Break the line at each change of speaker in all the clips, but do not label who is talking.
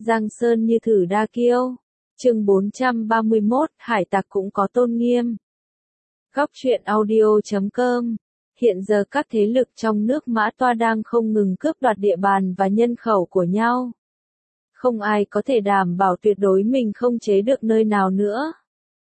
Giang sơn như thử đa kiêu. Chương 431, hải tặc cũng có tôn nghiêm. Góc truyện audio.com. Hiện giờ các thế lực trong nước Mã Toa đang không ngừng cướp đoạt địa bàn và nhân khẩu của nhau. Không ai có thể đảm bảo tuyệt đối mình không chế được nơi nào nữa.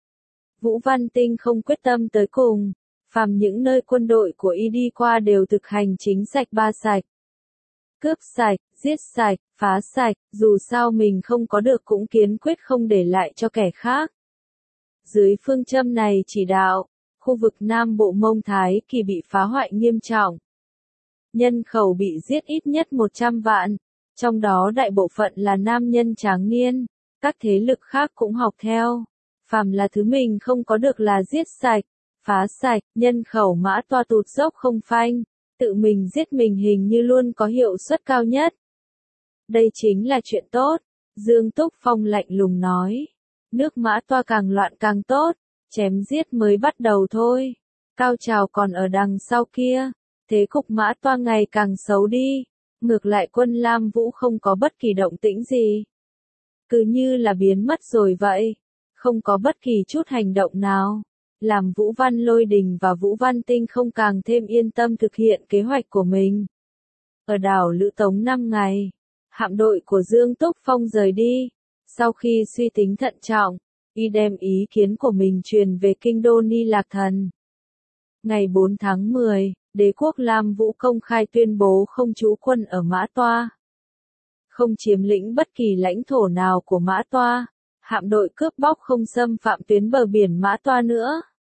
Vũ Văn Tinh không quyết tâm tới cùng, phàm những nơi quân đội của y đi qua đều thực hành chính sạch ba sạch. Cướp sạch, giết sạch, phá sạch, dù sao mình không có được cũng kiên quyết không để lại cho kẻ khác. Dưới phương châm này chỉ đạo, khu vực Nam Bộ Mông Thái Kỳ bị phá hoại nghiêm trọng. Nhân khẩu bị giết ít nhất 100 vạn, trong đó đại bộ phận là nam nhân tráng niên, các thế lực khác cũng học theo. Phàm là thứ mình không có được là giết sạch, phá sạch, nhân khẩu Mã Toa tụt dốc không phanh, tự mình giết mình hình như luôn có hiệu suất cao nhất. Đây chính là chuyện tốt, Dương Túc Phong lạnh lùng nói. Nước Mã Toa càng loạn càng tốt, chém giết mới bắt đầu thôi. Cao trào còn ở đằng sau kia, thế cục Mã Toa ngày càng xấu đi. Ngược lại quân Lam Vũ không có bất kỳ động tĩnh gì. Cứ như là biến mất rồi vậy, không có bất kỳ chút hành động nào. Làm Vũ Văn Lôi Đình và Vũ Văn Tinh không càng thêm yên tâm thực hiện kế hoạch của mình. Ở đảo Lữ Tống 5 ngày, hạm đội của Dương Túc Phong rời đi. Sau khi suy tính thận trọng, y đem ý kiến của mình truyền về kinh đô Ni Lạc Thần. Ngày 4 tháng 10, đế quốc Lam Vũ công khai tuyên bố không trú quân ở Mã Toa. Không chiếm lĩnh bất kỳ lãnh thổ nào của Mã Toa, hạm đội cướp bóc không xâm phạm tuyến bờ biển Mã Toa nữa.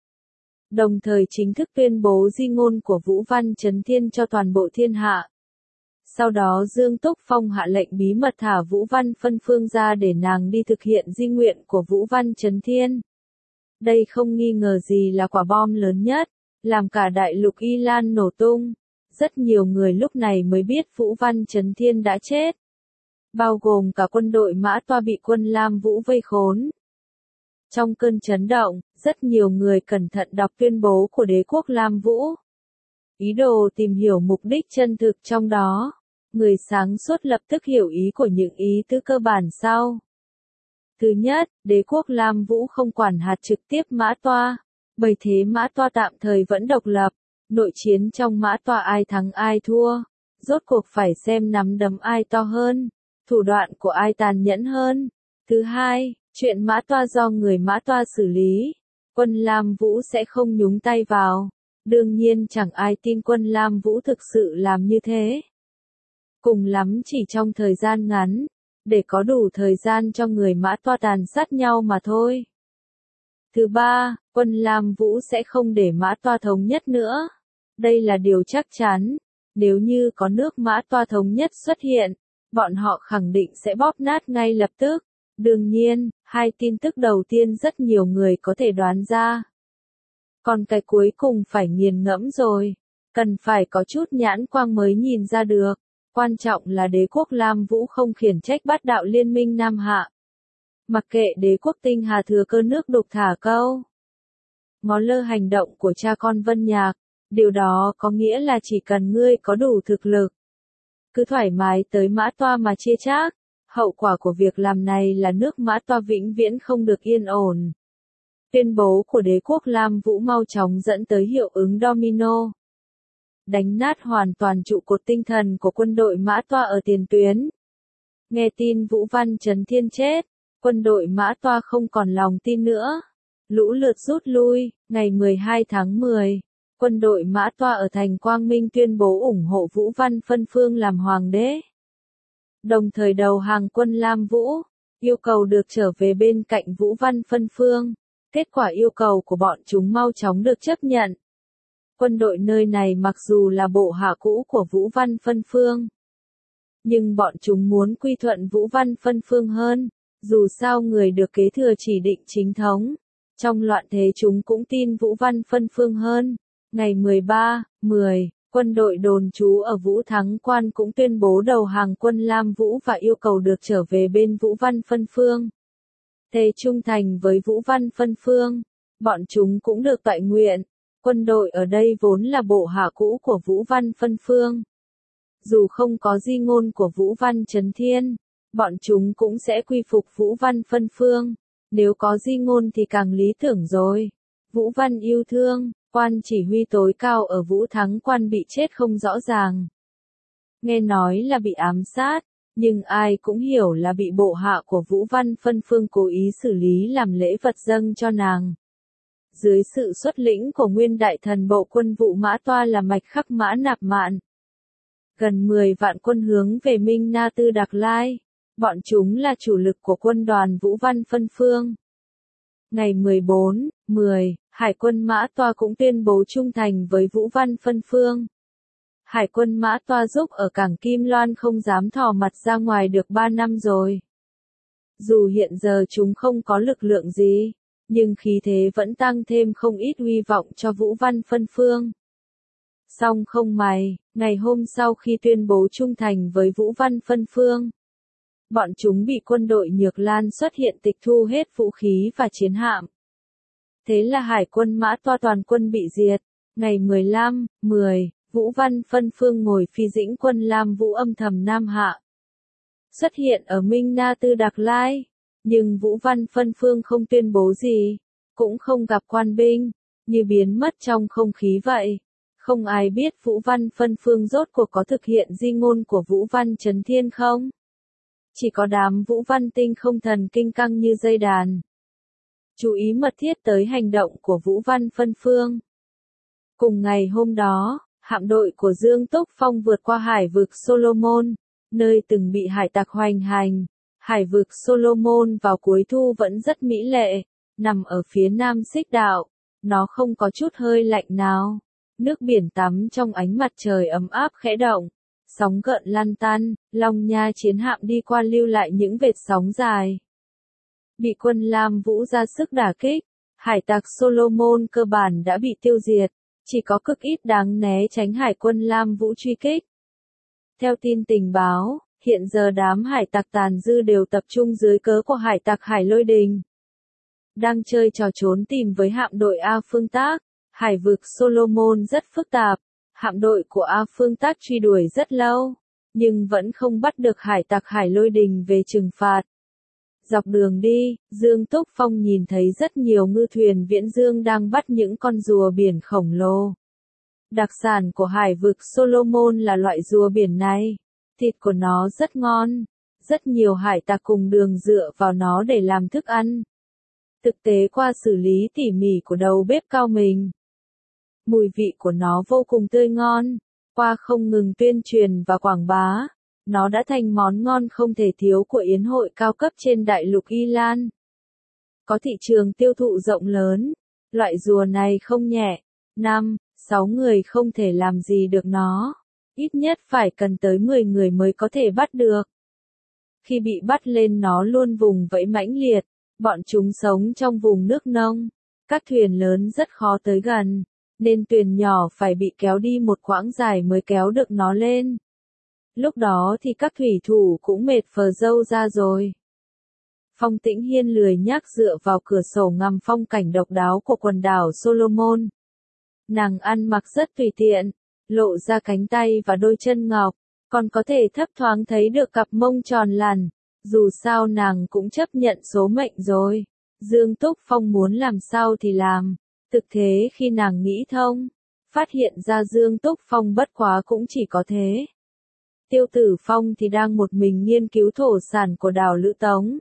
Đồng thời chính thức tuyên bố di ngôn của Vũ Văn Chấn Thiên cho toàn bộ thiên hạ. Sau đó Dương Túc Phong hạ lệnh bí mật thả Vũ Văn Phân Phương ra để nàng đi thực hiện di nguyện của Vũ Văn Chấn Thiên. Đây không nghi ngờ gì là quả bom lớn nhất, làm cả đại lục Y Lan nổ tung. Rất nhiều người lúc này mới biết Vũ Văn Chấn Thiên đã chết. Bao gồm cả quân đội Mã Toa bị quân Lam Vũ vây khốn. Trong cơn chấn động, rất nhiều người cẩn thận đọc tuyên bố của đế quốc Lam Vũ. Ý đồ tìm hiểu mục đích chân thực trong đó. Người sáng suốt lập tức hiểu ý của những ý tứ cơ bản sau. Thứ nhất, đế quốc Lam Vũ không quản hạt trực tiếp Mã Toa, bởi thế Mã Toa tạm thời vẫn độc lập. Nội chiến trong Mã Toa ai thắng ai thua, rốt cuộc phải xem nắm đấm ai to hơn, thủ đoạn của ai tàn nhẫn hơn. Thứ hai, chuyện Mã Toa do người Mã Toa xử lý, quân Lam Vũ sẽ không nhúng tay vào. Đương nhiên chẳng ai tin quân Lam Vũ thực sự làm như thế. Cùng lắm chỉ trong thời gian ngắn, để có đủ thời gian cho người Mã Toa tàn sát nhau mà thôi. Thứ ba, quân Lam Vũ sẽ không để Mã Toa thống nhất nữa. Đây là điều chắc chắn, nếu như có nước Mã Toa thống nhất xuất hiện, bọn họ khẳng định sẽ bóp nát ngay lập tức. Đương nhiên, hai tin tức đầu tiên rất nhiều người có thể đoán ra. Còn cái cuối cùng phải nghiền ngẫm rồi, cần phải có chút nhãn quang mới nhìn ra được. Quan trọng là đế quốc Lam Vũ không khiển trách bát đạo liên minh Nam Hạ. Mặc kệ đế quốc Tinh Hà thừa cơ nước đục thả câu. Ngó lơ hành động của cha con Vân Nhạc, điều đó có nghĩa là chỉ cần ngươi có đủ thực lực. Cứ thoải mái tới Mã Toa mà chia chác, hậu quả của việc làm này là nước Mã Toa vĩnh viễn không được yên ổn. Tuyên bố của đế quốc Lam Vũ mau chóng dẫn tới hiệu ứng domino. Đánh nát hoàn toàn trụ cột tinh thần của quân đội Mã Toa ở tiền tuyến. Nghe tin Vũ Văn Chấn Thiên chết, quân đội Mã Toa không còn lòng tin nữa. Lũ lượt rút lui, ngày 12 tháng 10, quân đội Mã Toa ở thành Quang Minh tuyên bố ủng hộ Vũ Văn Phân Phương làm hoàng đế. Đồng thời đầu hàng quân Lam Vũ, yêu cầu được trở về bên cạnh Vũ Văn Phân Phương. Kết quả yêu cầu của bọn chúng mau chóng được chấp nhận. Quân đội nơi này mặc dù là bộ hạ cũ của Vũ Văn Phân Phương, nhưng bọn chúng muốn quy thuận Vũ Văn Phân Phương hơn, dù sao người được kế thừa chỉ định chính thống. Trong loạn thế chúng cũng tin Vũ Văn Phân Phương hơn. Ngày 13/10, quân đội đồn trú ở Vũ Thắng Quan cũng tuyên bố đầu hàng quân Lam Vũ và yêu cầu được trở về bên Vũ Văn Phân Phương. Thề trung thành với Vũ Văn Phân Phương, bọn chúng cũng được toại nguyện. Quân đội ở đây vốn là bộ hạ cũ của Vũ Văn Phân Phương. Dù không có di ngôn của Vũ Văn Chấn Thiên, bọn chúng cũng sẽ quy phục Vũ Văn phân phương. Nếu có di ngôn thì càng lý tưởng rồi. Vũ Văn yêu thương, quan chỉ huy tối cao ở Vũ Thắng Quan bị chết không rõ ràng. Nghe nói là bị ám sát, nhưng ai cũng hiểu là bị bộ hạ của Vũ Văn phân phương cố ý xử lý làm lễ vật dâng cho nàng. Dưới sự xuất lĩnh của nguyên đại thần bộ quân vụ Mã Toa là Mạch Khắc Mã Nạp Mạn. Gần 10 vạn quân hướng về Minh Na Tư Đạc Lai. Bọn chúng là chủ lực của quân đoàn Vũ Văn phân phương. Ngày 14/10, Hải quân Mã Toa cũng tuyên bố trung thành với Vũ Văn phân phương. Hải quân Mã Toa giúp ở cảng Kim Loan không dám thò mặt ra ngoài được 3 năm rồi. Dù hiện giờ chúng không có lực lượng gì, nhưng khí thế vẫn tăng thêm không ít hy vọng cho Vũ Văn phân phương. Song không may, ngày hôm sau khi tuyên bố trung thành với Vũ Văn phân phương, bọn chúng bị quân đội Nhược Lan xuất hiện tịch thu hết vũ khí và chiến hạm. Thế là Hải quân Mã Toa toàn quân bị diệt. Ngày 15/10, Vũ Văn phân phương ngồi phi dĩnh quân Lam Vũ âm thầm Nam Hạ. Xuất hiện ở Minh Na Tư Đạc Lai, nhưng Vũ Văn phân phương không tuyên bố gì, cũng không gặp quan binh, như biến mất trong không khí vậy. Không ai biết Vũ Văn phân phương rốt cuộc có thực hiện di ngôn của Vũ Văn Chấn Thiên không? Chỉ có đám Vũ Văn tinh không thần kinh căng như dây đàn. Chú ý mật thiết tới hành động của Vũ Văn phân phương. Cùng ngày hôm đó, hạm đội của Dương Túc Phong vượt qua hải vực Solomon, nơi từng bị hải tặc hoành hành. Hải vực Solomon vào cuối thu vẫn rất mỹ lệ, nằm ở phía nam xích đạo. Nó không có chút hơi lạnh nào. Nước biển tắm trong ánh mặt trời ấm áp khẽ động. Sóng gợn lăn tăn, Long Nha chiến hạm đi qua lưu lại những vệt sóng dài. Bị quân Lam Vũ ra sức đả kích, hải tặc Solomon cơ bản đã bị tiêu diệt, chỉ có cực ít đáng né tránh hải quân Lam Vũ truy kích. Theo tin tình báo, hiện giờ đám hải tặc tàn dư đều tập trung dưới cớ của hải tặc Hải Lôi Đình. Đang chơi trò trốn tìm với hạm đội A Phương Tác, hải vực Solomon rất phức tạp. Hạm đội của A Phương Tác truy đuổi rất lâu, nhưng vẫn không bắt được hải tặc Hải Lôi Đình về trừng phạt. Dọc đường đi, Dương Túc Phong nhìn thấy rất nhiều ngư thuyền viễn dương đang bắt những con rùa biển khổng lồ. Đặc sản của hải vực Solomon là loại rùa biển này. Thịt của nó rất ngon. Rất nhiều hải tặc cùng đường dựa vào nó để làm thức ăn. Thực tế qua xử lý tỉ mỉ của đầu bếp cao mình, mùi vị của nó vô cùng tươi ngon. Qua không ngừng tuyên truyền và quảng bá, nó đã thành món ngon không thể thiếu của yến hội cao cấp trên đại lục Y Lan. Có thị trường tiêu thụ rộng lớn, loại rùa này không nhẹ, 5-6 người không thể làm gì được nó. Ít nhất phải cần tới 10 người mới có thể bắt được. Khi bị bắt lên nó luôn vùng vẫy mãnh liệt, bọn chúng sống trong vùng nước nông. Các thuyền lớn rất khó tới gần, nên thuyền nhỏ phải bị kéo đi một quãng dài mới kéo được nó lên. Lúc đó thì các thủy thủ cũng mệt phờ râu ra rồi. Phong Tĩnh Hiên lười nhác dựa vào cửa sổ ngắm phong cảnh độc đáo của quần đảo Solomon. Nàng ăn mặc rất tùy tiện, lộ ra cánh tay và đôi chân ngọc, còn có thể thấp thoáng thấy được cặp mông tròn lằn. Dù sao nàng cũng chấp nhận số mệnh rồi. Dương Túc Phong muốn làm sao thì làm. Thực thế khi nàng nghĩ thông, phát hiện ra Dương Túc Phong bất quá cũng chỉ có thế. Tiêu Tử Phong thì đang một mình nghiên cứu thổ sản của đảo Lữ Tống.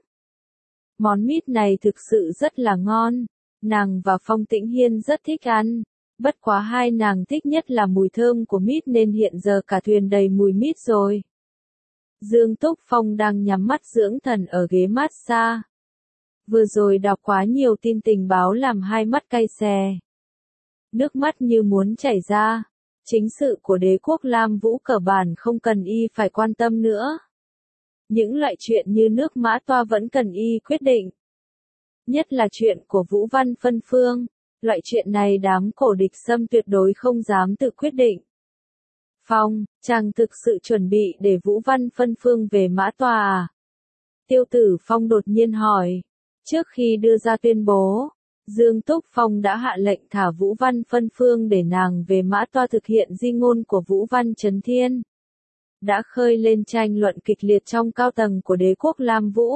Món mít này thực sự rất là ngon. Nàng và Phong Tĩnh Hiên rất thích ăn. Bất quá hai nàng thích nhất là mùi thơm của mít nên hiện giờ cả thuyền đầy mùi mít rồi. Dương Túc Phong đang nhắm mắt dưỡng thần ở ghế massage. Vừa rồi đọc quá nhiều tin tình báo làm hai mắt cay xè. Nước mắt như muốn chảy ra. Chính sự của đế quốc Lam Vũ cơ bản không cần y phải quan tâm nữa. Những loại chuyện như nước Mã Toa vẫn cần y quyết định. Nhất là chuyện của Vũ Văn phân phương. Loại chuyện này đám cổ địch xâm tuyệt đối không dám tự quyết định. Phong, chàng thực sự chuẩn bị để Vũ Văn phân phương về Mã Toa à? Tiêu Tử Phong đột nhiên hỏi. Trước khi đưa ra tuyên bố, Dương Túc Phong đã hạ lệnh thả Vũ Văn phân phương để nàng về Mã Toa thực hiện di ngôn của Vũ Văn Chấn Thiên. đã khơi lên tranh luận kịch liệt trong cao tầng của đế quốc Lam Vũ.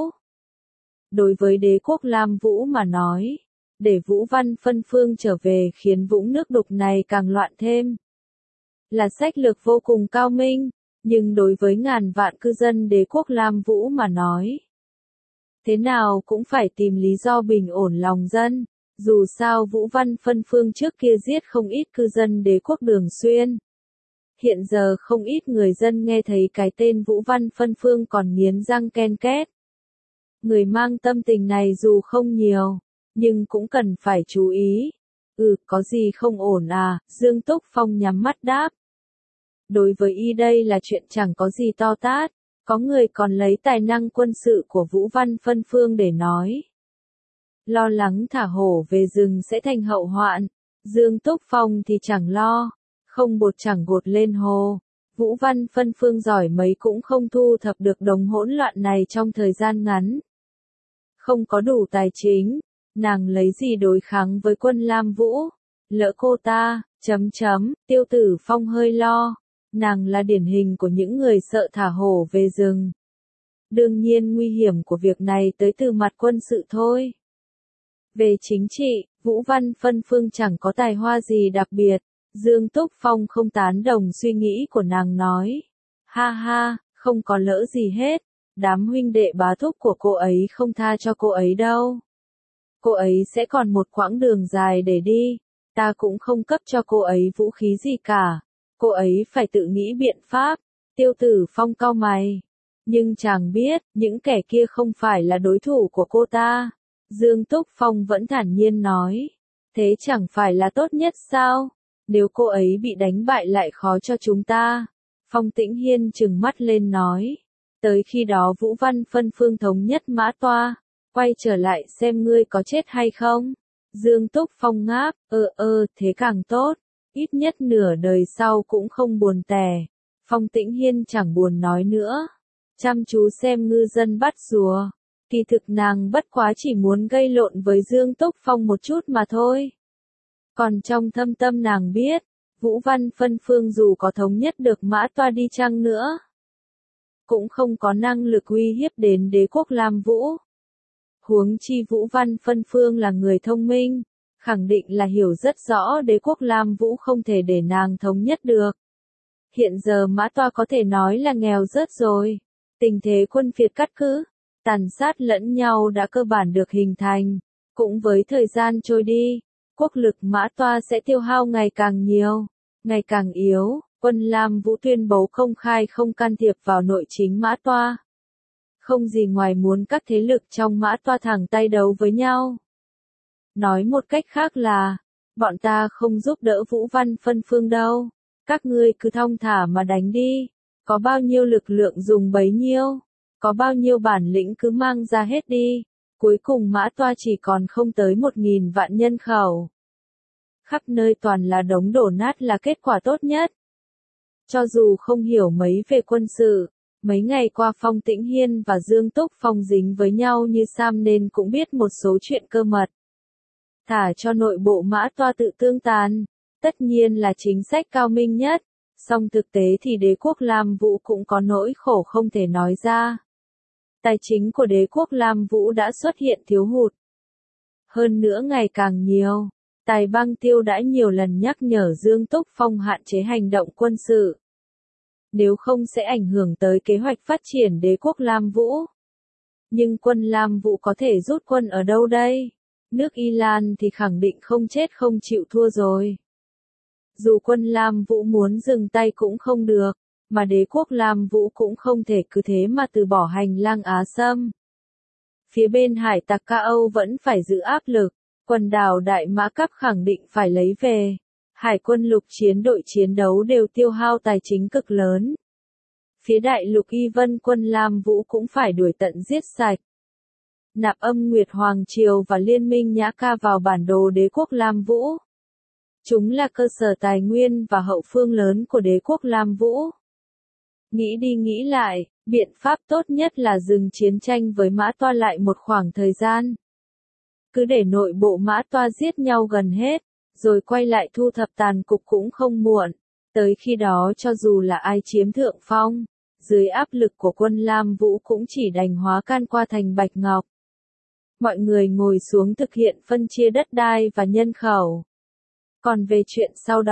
Đối với đế quốc Lam Vũ mà nói, để Vũ Văn phân phương trở về khiến vũng nước đục này càng loạn thêm, là sách lược vô cùng cao minh, nhưng đối với ngàn vạn cư dân đế quốc Lam Vũ mà nói, thế nào cũng phải tìm lý do bình ổn lòng dân. Dù sao Vũ Văn phân phương trước kia giết không ít cư dân đế quốc Đường Xuyên. Hiện giờ không ít người dân nghe thấy cái tên Vũ Văn phân phương còn nghiến răng ken két. Người mang tâm tình này dù không nhiều, nhưng cũng cần phải chú ý. Có gì không ổn à? Dương Túc Phong nhắm mắt đáp. Đối với y đây là chuyện chẳng có gì to tát, có người còn lấy tài năng quân sự của Vũ Văn phân phương để nói. Lo lắng thả hổ về rừng sẽ thành hậu hoạn, Dương Túc Phong thì chẳng lo, không bột chẳng gột lên hồ. Vũ Văn phân phương giỏi mấy cũng không thu thập được đống hỗn loạn này trong thời gian ngắn. Không có đủ tài chính, nàng lấy gì đối kháng với quân Lam Vũ, lỡ cô ta, Tiêu Tử Phong hơi lo, nàng là điển hình của những người sợ thả hổ về rừng. Đương nhiên nguy hiểm của việc này tới từ mặt quân sự thôi. Về chính trị, Vũ Văn phân phương chẳng có tài hoa gì đặc biệt, Dương Túc Phong không tán đồng suy nghĩ của nàng nói. Ha ha, không có lỡ gì hết, đám huynh đệ bá thúc của cô ấy không tha cho cô ấy đâu. Cô ấy sẽ còn một quãng đường dài để đi, ta cũng không cấp cho cô ấy vũ khí gì cả, cô ấy phải tự nghĩ biện pháp. Tiêu Tử Phong cau mày, nhưng chàng biết, những kẻ kia không phải là đối thủ của cô ta. Dương Túc Phong vẫn thản nhiên nói, thế chẳng phải là tốt nhất sao? Nếu cô ấy bị đánh bại lại khó cho chúng ta. Phong Tĩnh Hiên trừng mắt lên nói, tới khi đó Vũ Văn phân phương thống nhất Mã Toa, quay trở lại xem ngươi có chết hay không. Dương Túc Phong ngáp, thế càng tốt, ít nhất nửa đời sau cũng không buồn tẻ. Phong Tĩnh Hiên chẳng buồn nói nữa, chăm chú xem ngư dân bắt rùa. Kỳ thực nàng bất quá chỉ muốn gây lộn với Dương Túc Phong một chút mà thôi. Còn trong thâm tâm nàng biết, Vũ Văn phân phương dù có thống nhất được Mã Toa đi chăng nữa, cũng không có năng lực uy hiếp đến đế quốc Lam Vũ. Huống chi Vũ Văn phân phương là người thông minh, khẳng định là hiểu rất rõ đế quốc Lam Vũ không thể để nàng thống nhất được. Hiện giờ Mã Toa có thể nói là nghèo rớt rồi, tình thế quân phiệt cắt cứ, tàn sát lẫn nhau đã cơ bản được hình thành, cũng với thời gian trôi đi, quốc lực Mã Toa sẽ tiêu hao ngày càng nhiều, ngày càng yếu. Quân Lam Vũ tuyên bố công khai không can thiệp vào nội chính Mã Toa. Không gì ngoài muốn các thế lực trong Mã Toa thẳng tay đấu với nhau. Nói một cách khác là, bọn ta không giúp đỡ Vũ Văn phân phương đâu, các ngươi cứ thong thả mà đánh đi, có bao nhiêu lực lượng dùng bấy nhiêu, có bao nhiêu bản lĩnh cứ mang ra hết đi, cuối cùng Mã Toa chỉ còn không tới 1.000 vạn nhân khẩu. Khắp nơi toàn là đống đổ nát là kết quả tốt nhất. Cho dù không hiểu mấy về quân sự, mấy ngày qua Phong Tĩnh Hiên và Dương Túc Phong dính với nhau như Sam nên cũng biết một số chuyện cơ mật. Thả cho nội bộ Mã Toa tự tương tàn, tất nhiên là chính sách cao minh nhất, song thực tế thì đế quốc Lam Vũ cũng có nỗi khổ không thể nói ra. Tài chính của đế quốc Lam Vũ đã xuất hiện thiếu hụt. Hơn nữa ngày càng nhiều, Tài Băng Tiêu đã nhiều lần nhắc nhở Dương Túc Phong hạn chế hành động quân sự. Nếu không sẽ ảnh hưởng tới kế hoạch phát triển đế quốc Lam Vũ. Nhưng quân Lam Vũ có thể rút quân ở đâu đây? Nước Y Lan thì khẳng định không chết không chịu thua rồi. Dù quân Lam Vũ muốn dừng tay cũng không được, mà đế quốc Lam Vũ cũng không thể cứ thế mà từ bỏ hành lang Á Sâm. Phía bên hải tặc Ca Âu vẫn phải giữ áp lực, quần đảo Đại Mã Cấp khẳng định phải lấy về. Hải quân lục chiến đội chiến đấu đều tiêu hao tài chính cực lớn. Phía đại lục Y Vân quân Lam Vũ cũng phải đuổi tận giết sạch. Nạp Âm Nguyệt Hoàng Triều và Liên minh Nhã Ca vào bản đồ đế quốc Lam Vũ. Chúng là cơ sở tài nguyên và hậu phương lớn của đế quốc Lam Vũ. Nghĩ đi nghĩ lại, biện pháp tốt nhất là dừng chiến tranh với Mã Toa lại một khoảng thời gian. Cứ để nội bộ Mã Toa giết nhau gần hết, rồi quay lại thu thập tàn cục cũng không muộn. Tới khi đó cho dù là ai chiếm thượng phong, dưới áp lực của quân Lam Vũ cũng chỉ đành hóa can qua thành bạch ngọc. Mọi người ngồi xuống thực hiện phân chia đất đai và nhân khẩu. Còn về chuyện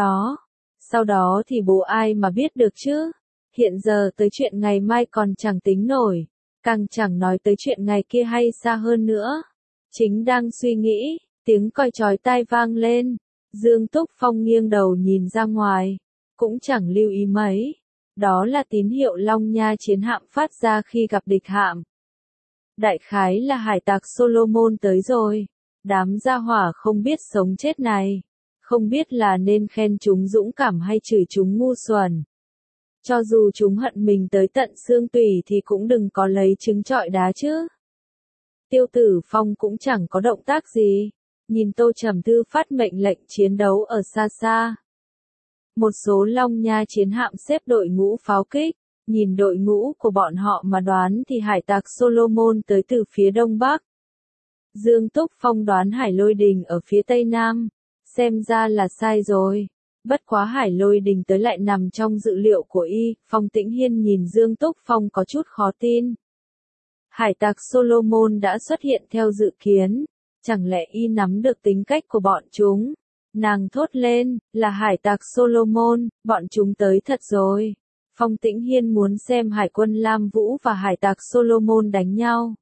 sau đó thì bố ai mà biết được chứ? Hiện giờ tới chuyện ngày mai còn chẳng tính nổi, càng chẳng nói tới chuyện ngày kia hay xa hơn nữa. Chính đang suy nghĩ, tiếng còi chói tai vang lên, Dương Túc Phong nghiêng đầu nhìn ra ngoài, cũng chẳng lưu ý mấy. Đó là tín hiệu Long Nha chiến hạm phát ra khi gặp địch hạm. Đại khái là hải tặc Solomon tới rồi. Đám gia hỏa không biết sống chết này, không biết là nên khen chúng dũng cảm hay chửi chúng ngu xuẩn. Cho dù chúng hận mình tới tận xương tủy thì cũng đừng có lấy trứng trọi đá chứ. Tiêu Tử Phong cũng chẳng có động tác gì, nhìn Tô Trầm Tư phát mệnh lệnh chiến đấu ở xa xa. Một số Long Nha chiến hạm xếp đội ngũ pháo kích, nhìn đội ngũ của bọn họ mà đoán thì hải tặc Solomon tới từ phía đông bắc. Dương Túc Phong đoán Hải Lôi Đình ở phía tây nam, xem ra là sai rồi. Bất quá Hải Lôi Đình tới lại nằm trong dự liệu của y. Phong Tĩnh Hiên nhìn Dương Túc Phong có chút khó tin. Hải tặc Solomon đã xuất hiện theo dự kiến, chẳng lẽ y nắm được tính cách của bọn chúng? Nàng thốt lên, là hải tặc Solomon, bọn chúng tới thật rồi. Phong Tĩnh Hiên muốn xem hải quân Lam Vũ và hải tặc Solomon đánh nhau.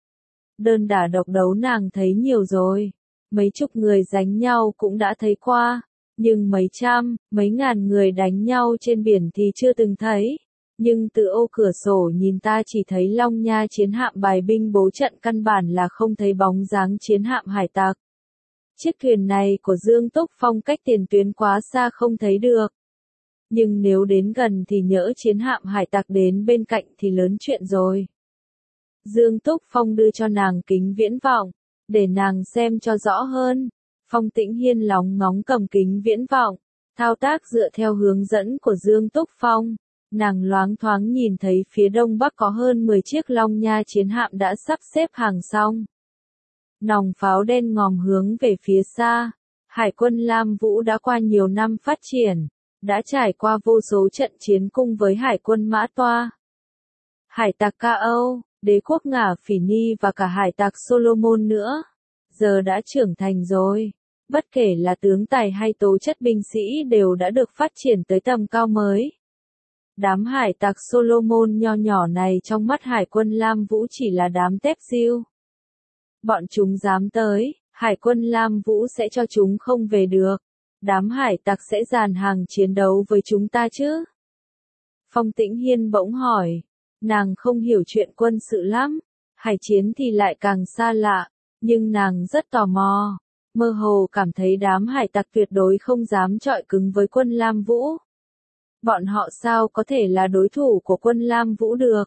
Đơn đả độc đấu nàng thấy nhiều rồi, mấy chục người đánh nhau cũng đã thấy qua, nhưng mấy trăm, mấy ngàn người đánh nhau trên biển thì chưa từng thấy. Nhưng từ ô cửa sổ nhìn ta chỉ thấy Long Nha chiến hạm bài binh bố trận, căn bản là không thấy bóng dáng chiến hạm hải tặc. Chiếc thuyền này của Dương Túc Phong cách tiền tuyến quá xa không thấy được. Nhưng nếu đến gần thì nhỡ chiến hạm hải tặc đến bên cạnh thì lớn chuyện rồi. Dương Túc Phong đưa cho nàng kính viễn vọng, để nàng xem cho rõ hơn. Phong Tĩnh Hiên lóng ngóng cầm kính viễn vọng, thao tác dựa theo hướng dẫn của Dương Túc Phong. Nàng loáng thoáng nhìn thấy phía đông bắc có hơn 10 chiếc Long Nha chiến hạm đã sắp xếp hàng xong. Nòng pháo đen ngòm hướng về phía xa. Hải quân Lam Vũ đã qua nhiều năm phát triển, đã trải qua vô số trận chiến cùng với hải quân Mã Toa, hải tặc Ca Âu, đế quốc Ngả Phỉ Ni và cả hải tặc Solomon nữa. Giờ đã trưởng thành rồi. Bất kể là tướng tài hay tố chất binh sĩ đều đã được phát triển tới tầm cao mới. Đám hải tặc Solomon nho nhỏ này trong mắt hải quân Lam Vũ chỉ là đám tép diêu. Bọn chúng dám tới, hải quân Lam Vũ sẽ cho chúng không về được. Đám hải tặc sẽ dàn hàng chiến đấu với chúng ta chứ? Phong Tĩnh Hiên bỗng hỏi. Nàng không hiểu chuyện quân sự lắm, hải chiến thì lại càng xa lạ, nhưng nàng rất tò mò. Mơ hồ cảm thấy đám hải tặc tuyệt đối không dám chọi cứng với quân Lam Vũ. Bọn họ sao có thể là đối thủ của quân Lam Vũ được?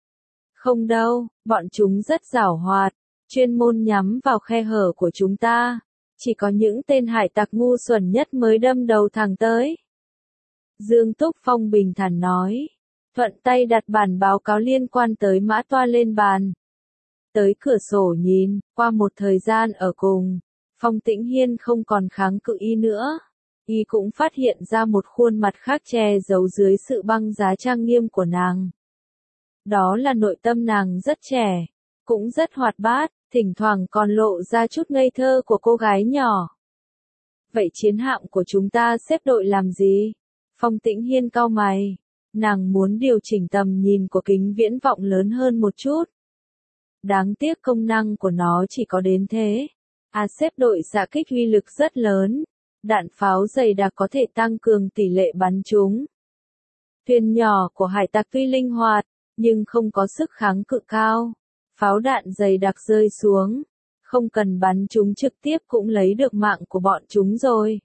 Không đâu, bọn chúng rất giảo hoạt, chuyên môn nhắm vào khe hở của chúng ta. Chỉ có những tên hải tặc ngu xuẩn nhất mới đâm đầu thẳng tới. Dương Túc Phong bình thản nói. Thuận tay đặt bản báo cáo liên quan tới Mã Toa lên bàn. Tới cửa sổ nhìn, qua một thời gian ở cùng, Phong Tĩnh Hiên không còn kháng cự y nữa. Y cũng phát hiện ra một khuôn mặt khác che giấu dưới sự băng giá trang nghiêm của nàng. Đó là nội tâm nàng rất trẻ, cũng rất hoạt bát, thỉnh thoảng còn lộ ra chút ngây thơ của cô gái nhỏ. Vậy chiến hạm của chúng ta xếp đội làm gì? Phong Tĩnh Hiên cau mày. Nàng muốn điều chỉnh tầm nhìn của kính viễn vọng lớn hơn một chút. Đáng tiếc công năng của nó chỉ có đến thế. Xếp đội xạ kích uy lực rất lớn. Đạn pháo dày đặc có thể tăng cường tỷ lệ bắn trúng. Thuyền nhỏ của hải tặc tuy linh hoạt, nhưng không có sức kháng cự cao. Pháo đạn dày đặc rơi xuống, không cần bắn chúng trực tiếp cũng lấy được mạng của bọn chúng rồi.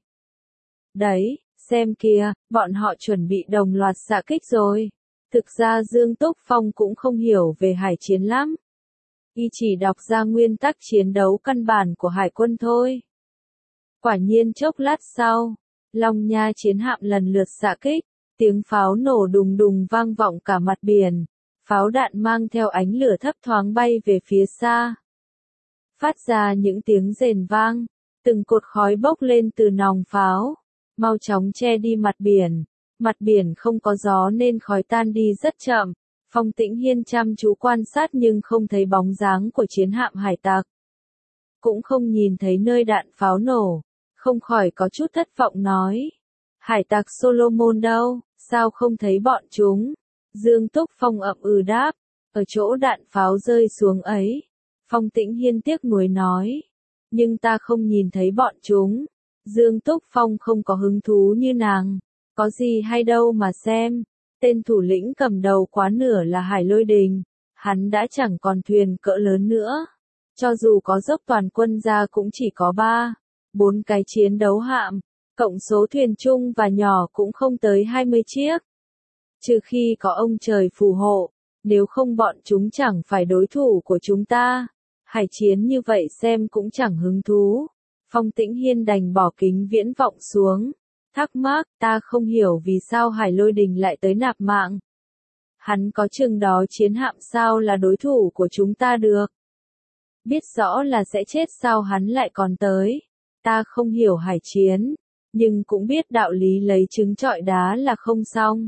Đấy, xem kìa, bọn họ chuẩn bị đồng loạt xạ kích rồi. Thực ra Dương Túc Phong cũng không hiểu về hải chiến lắm. Y chỉ đọc ra nguyên tắc chiến đấu căn bản của hải quân thôi. Quả nhiên chốc lát sau, Long Nha chiến hạm lần lượt xạ kích, tiếng pháo nổ đùng đùng vang vọng cả mặt biển. Pháo đạn mang theo ánh lửa thấp thoáng bay về phía xa. Phát ra những tiếng rền vang, từng cột khói bốc lên từ nòng pháo, mau chóng che đi mặt biển. Mặt biển không có gió nên khói tan đi rất chậm, Phong Tĩnh Hiên chăm chú quan sát nhưng không thấy bóng dáng của chiến hạm hải tặc. Cũng không nhìn thấy nơi đạn pháo nổ, không khỏi có chút thất vọng nói. Hải tặc Solomon đâu, sao không thấy bọn chúng? Dương Túc Phong ậm ừ đáp, ở chỗ đạn pháo rơi xuống ấy. Phong Tĩnh Hiên tiếc nuối nói, nhưng ta không nhìn thấy bọn chúng. Dương Túc Phong không có hứng thú như nàng, có gì hay đâu mà xem. Tên thủ lĩnh cầm đầu quá nửa là Hải Lôi Đình, hắn đã chẳng còn thuyền cỡ lớn nữa. Cho dù có dốc toàn quân ra cũng chỉ có 4 cái chiến đấu hạm, cộng số thuyền chung và nhỏ cũng không tới 20 chiếc. Trừ khi có ông trời phù hộ, nếu không bọn chúng chẳng phải đối thủ của chúng ta. Hải chiến như vậy xem cũng chẳng hứng thú. Phong Tĩnh Hiên đành bỏ kính viễn vọng xuống. Thắc mắc, ta không hiểu vì sao Hải Lôi Đình lại tới nạp mạng. Hắn có chừng đó chiến hạm sao là đối thủ của chúng ta được. Biết rõ là sẽ chết sao hắn lại còn tới. Ta không hiểu hải chiến, nhưng cũng biết đạo lý lấy trứng trọi đá là không xong.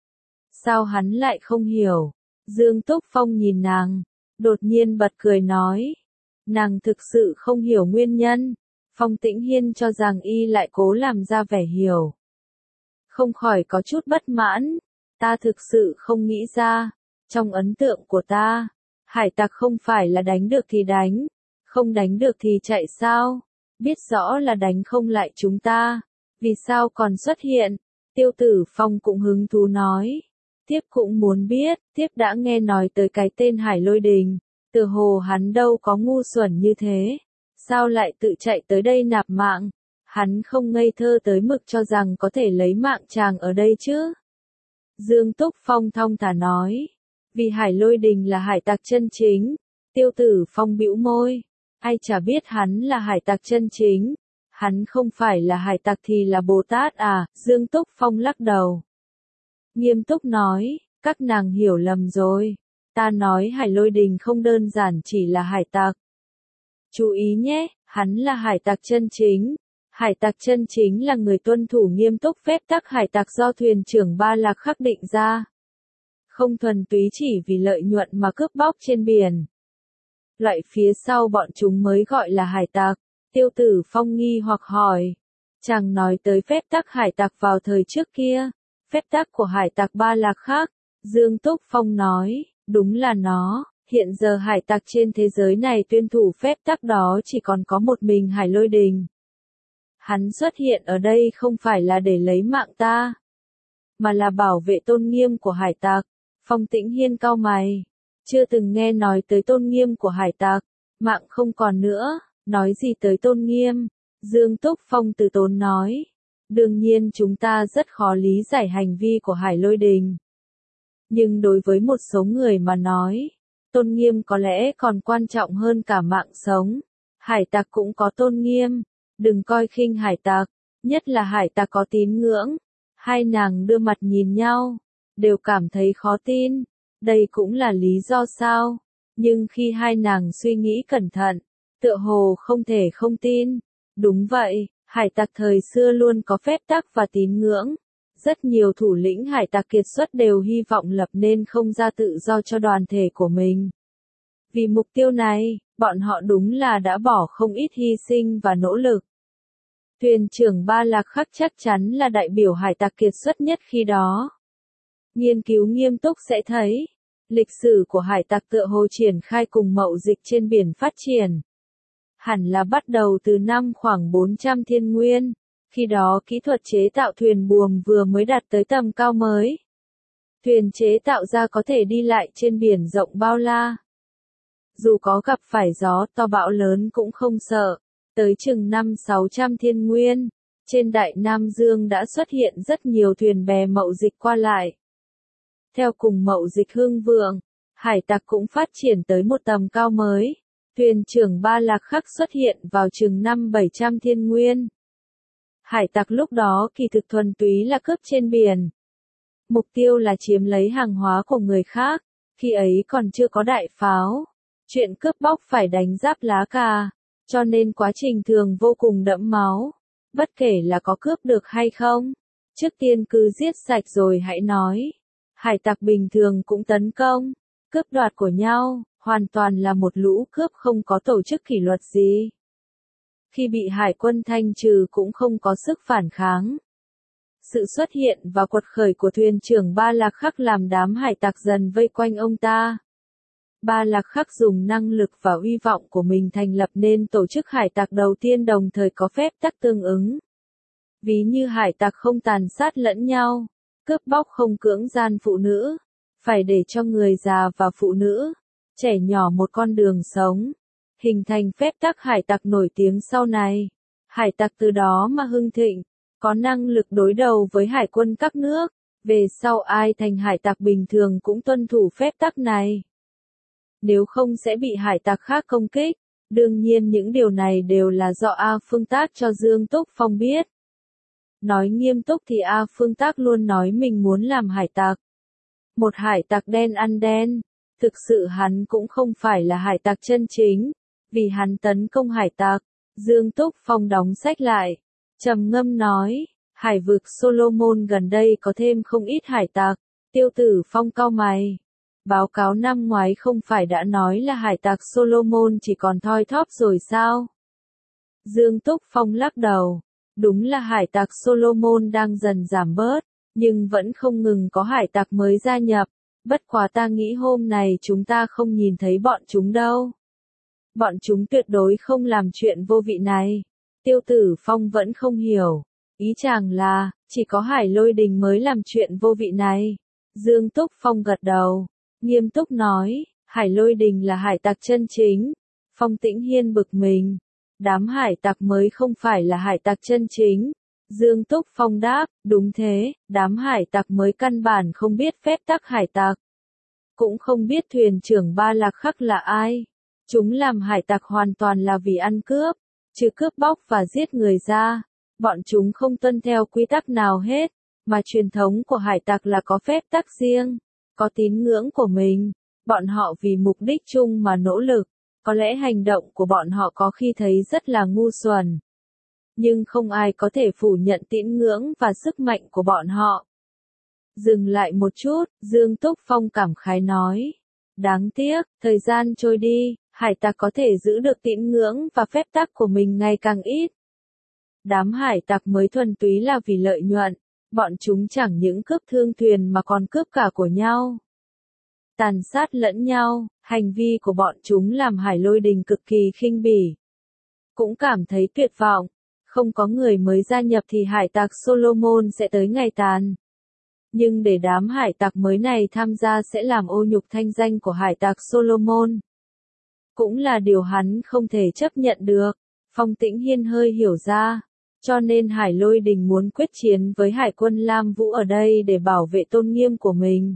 Sao hắn lại không hiểu? Dương Túc Phong nhìn nàng, đột nhiên bật cười nói. Nàng thực sự không hiểu nguyên nhân. Phong Tĩnh Hiên cho rằng y lại cố làm ra vẻ hiểu. Không khỏi có chút bất mãn. Ta thực sự không nghĩ ra. Trong ấn tượng của ta, hải tặc không phải là đánh được thì đánh, không đánh được thì chạy sao? Biết rõ là đánh không lại chúng ta, vì sao còn xuất hiện? Tiêu Tử Phong cũng hứng thú nói. Thiếp cũng muốn biết, thiếp đã nghe nói tới cái tên Hải Lôi Đình, tựa hồ hắn đâu có ngu xuẩn như thế, sao lại tự chạy tới đây nạp mạng? Hắn không ngây thơ tới mực cho rằng có thể lấy mạng chàng ở đây chứ? Dương Túc Phong thong thả nói. Vì Hải Lôi Đình là hải tặc chân chính. Tiêu Tử Phong bĩu môi. Ai chả biết hắn là hải tặc chân chính. Hắn không phải là hải tặc thì là Bồ Tát à? Dương Túc Phong lắc đầu. Nghiêm túc nói, các nàng hiểu lầm rồi. Ta nói Hải Lôi Đình không đơn giản chỉ là hải tặc. Chú ý nhé, hắn là hải tặc chân chính. Hải tặc chân chính là người tuân thủ nghiêm túc phép tắc hải tặc do thuyền trưởng Ba Lạc khắc định ra. Không thuần túy chỉ vì lợi nhuận mà cướp bóc trên biển. Loại phía sau bọn chúng mới gọi là hải tặc. Tiêu Tử Phong nghi hoặc hỏi. Chàng nói tới phép tắc hải tặc vào thời trước kia. Phép tắc của hải tặc Ba Lạc khác. Dương Túc Phong nói, đúng là nó. Hiện giờ hải tặc trên thế giới này tuyên thủ phép tắc đó chỉ còn có một mình Hải Lôi Đình. Hắn xuất hiện ở đây không phải là để lấy mạng ta, mà là bảo vệ tôn nghiêm của hải tặc. Phong Tĩnh Hiên cau mày, chưa từng nghe nói tới tôn nghiêm của hải tặc, mạng không còn nữa, nói gì tới tôn nghiêm. Dương Túc Phong từ tốn nói, đương nhiên chúng ta rất khó lý giải hành vi của Hải Lôi Đình. Nhưng đối với một số người mà nói, tôn nghiêm có lẽ còn quan trọng hơn cả mạng sống. Hải tặc cũng có tôn nghiêm, đừng coi khinh hải tặc, nhất là hải tặc có tín ngưỡng. Hai nàng đưa mặt nhìn nhau, đều cảm thấy khó tin. Đây cũng là lý do sao? Nhưng khi hai nàng suy nghĩ cẩn thận, tựa hồ không thể không tin. Đúng vậy, hải tặc thời xưa luôn có phép tắc và tín ngưỡng. Rất nhiều thủ lĩnh hải tặc kiệt xuất đều hy vọng lập nên không gian tự do cho đoàn thể của mình. Vì mục tiêu này, bọn họ đúng là đã bỏ không ít hy sinh và nỗ lực. Thuyền trưởng Ba Lạc Khắc chắc chắn là đại biểu hải tặc kiệt xuất nhất khi đó. Nghiên cứu nghiêm túc sẽ thấy, lịch sử của hải tặc tựa hồ triển khai cùng mậu dịch trên biển phát triển. Hẳn là bắt đầu từ năm khoảng 400 thiên nguyên, khi đó kỹ thuật chế tạo thuyền buồm vừa mới đạt tới tầm cao mới. Thuyền chế tạo ra có thể đi lại trên biển rộng bao la. Dù có gặp phải gió to bão lớn cũng không sợ. Tới chừng năm 600 thiên nguyên, trên Đại Nam Dương đã xuất hiện rất nhiều thuyền bè mậu dịch qua lại. Theo cùng mậu dịch hưng vượng, hải tặc cũng phát triển tới một tầm cao mới. Thuyền trưởng Ba Lạc Khắc xuất hiện vào chừng năm 700 thiên nguyên. Hải tặc lúc đó kỳ thực thuần túy là cướp trên biển. Mục tiêu là chiếm lấy hàng hóa của người khác, khi ấy còn chưa có đại pháo. Chuyện cướp bóc phải đánh giáp lá cà, cho nên quá trình thường vô cùng đẫm máu. Bất kể là có cướp được hay không, trước tiên cứ giết sạch rồi hãy nói. Hải tặc bình thường cũng tấn công, cướp đoạt của nhau, hoàn toàn là một lũ cướp không có tổ chức kỷ luật gì. Khi bị hải quân thanh trừ cũng không có sức phản kháng. Sự xuất hiện và quật khởi của thuyền trưởng Ba Lạc Khắc làm đám hải tặc dần vây quanh ông ta. Ba Lạc Khắc dùng năng lực và uy vọng của mình thành lập nên tổ chức hải tặc đầu tiên đồng thời có phép tắc tương ứng. Ví như hải tặc không tàn sát lẫn nhau, cướp bóc không cưỡng gian phụ nữ, phải để cho người già và phụ nữ, trẻ nhỏ một con đường sống, hình thành phép tắc hải tặc nổi tiếng sau này. Hải tặc từ đó mà hưng thịnh, có năng lực đối đầu với hải quân các nước, về sau ai thành hải tặc bình thường cũng tuân thủ phép tắc này. Nếu không sẽ bị hải tặc khác công kích, đương nhiên những điều này đều là do A Phương Tác cho Dương Túc Phong biết. Nói nghiêm túc thì A Phương Tác luôn nói mình muốn làm hải tặc. Một hải tặc đen ăn đen, thực sự hắn cũng không phải là hải tặc chân chính, vì hắn tấn công hải tặc. Dương Túc Phong đóng sách lại, trầm ngâm nói, hải vực Solomon gần đây có thêm không ít hải tặc. Tiêu Tử Phong cau mày. Báo cáo năm ngoái không phải đã nói là hải tặc Solomon chỉ còn thoi thóp rồi sao? Dương Túc Phong lắc đầu. Đúng là hải tặc Solomon đang dần giảm bớt, nhưng vẫn không ngừng có hải tặc mới gia nhập. Bất quá ta nghĩ hôm này chúng ta không nhìn thấy bọn chúng đâu. Bọn chúng tuyệt đối không làm chuyện vô vị này. Tiêu Tử Phong vẫn không hiểu. Ý chàng là, chỉ có Hải Lôi Đình mới làm chuyện vô vị này. Dương Túc Phong gật đầu, nghiêm túc nói, Hải Lôi Đình là hải tặc chân chính. Phong Tĩnh Hiên bực mình. Đám hải tặc mới không phải là hải tặc chân chính. Dương Túc Phong đáp, đúng thế, đám hải tặc mới căn bản không biết phép tắc hải tặc. Cũng không biết thuyền trưởng Ba Lạc Khắc là ai. Chúng làm hải tặc hoàn toàn là vì ăn cướp, trừ cướp bóc và giết người ra. Bọn chúng không tuân theo quy tắc nào hết, mà truyền thống của hải tặc là có phép tắc riêng, có tín ngưỡng của mình. Bọn họ vì mục đích chung mà nỗ lực. Có lẽ hành động của bọn họ có khi thấy rất là ngu xuẩn. Nhưng không ai có thể phủ nhận tín ngưỡng và sức mạnh của bọn họ. Dừng lại một chút, Dương Túc Phong cảm khái nói. Đáng tiếc, thời gian trôi đi, hải tặc có thể giữ được tín ngưỡng và phép tắc của mình ngày càng ít. Đám hải tặc mới thuần túy là vì lợi nhuận, bọn chúng chẳng những cướp thương thuyền mà còn cướp cả của nhau. Tàn sát lẫn nhau, hành vi của bọn chúng làm Hải Lôi Đình cực kỳ khinh bỉ. Cũng cảm thấy tuyệt vọng, không có người mới gia nhập thì hải tặc Solomon sẽ tới ngày tàn. Nhưng để đám hải tặc mới này tham gia sẽ làm ô nhục thanh danh của hải tặc Solomon. Cũng là điều hắn không thể chấp nhận được. Phong Tĩnh Hiên hơi hiểu ra, cho nên Hải Lôi Đình muốn quyết chiến với hải quân Lam Vũ ở đây để bảo vệ tôn nghiêm của mình.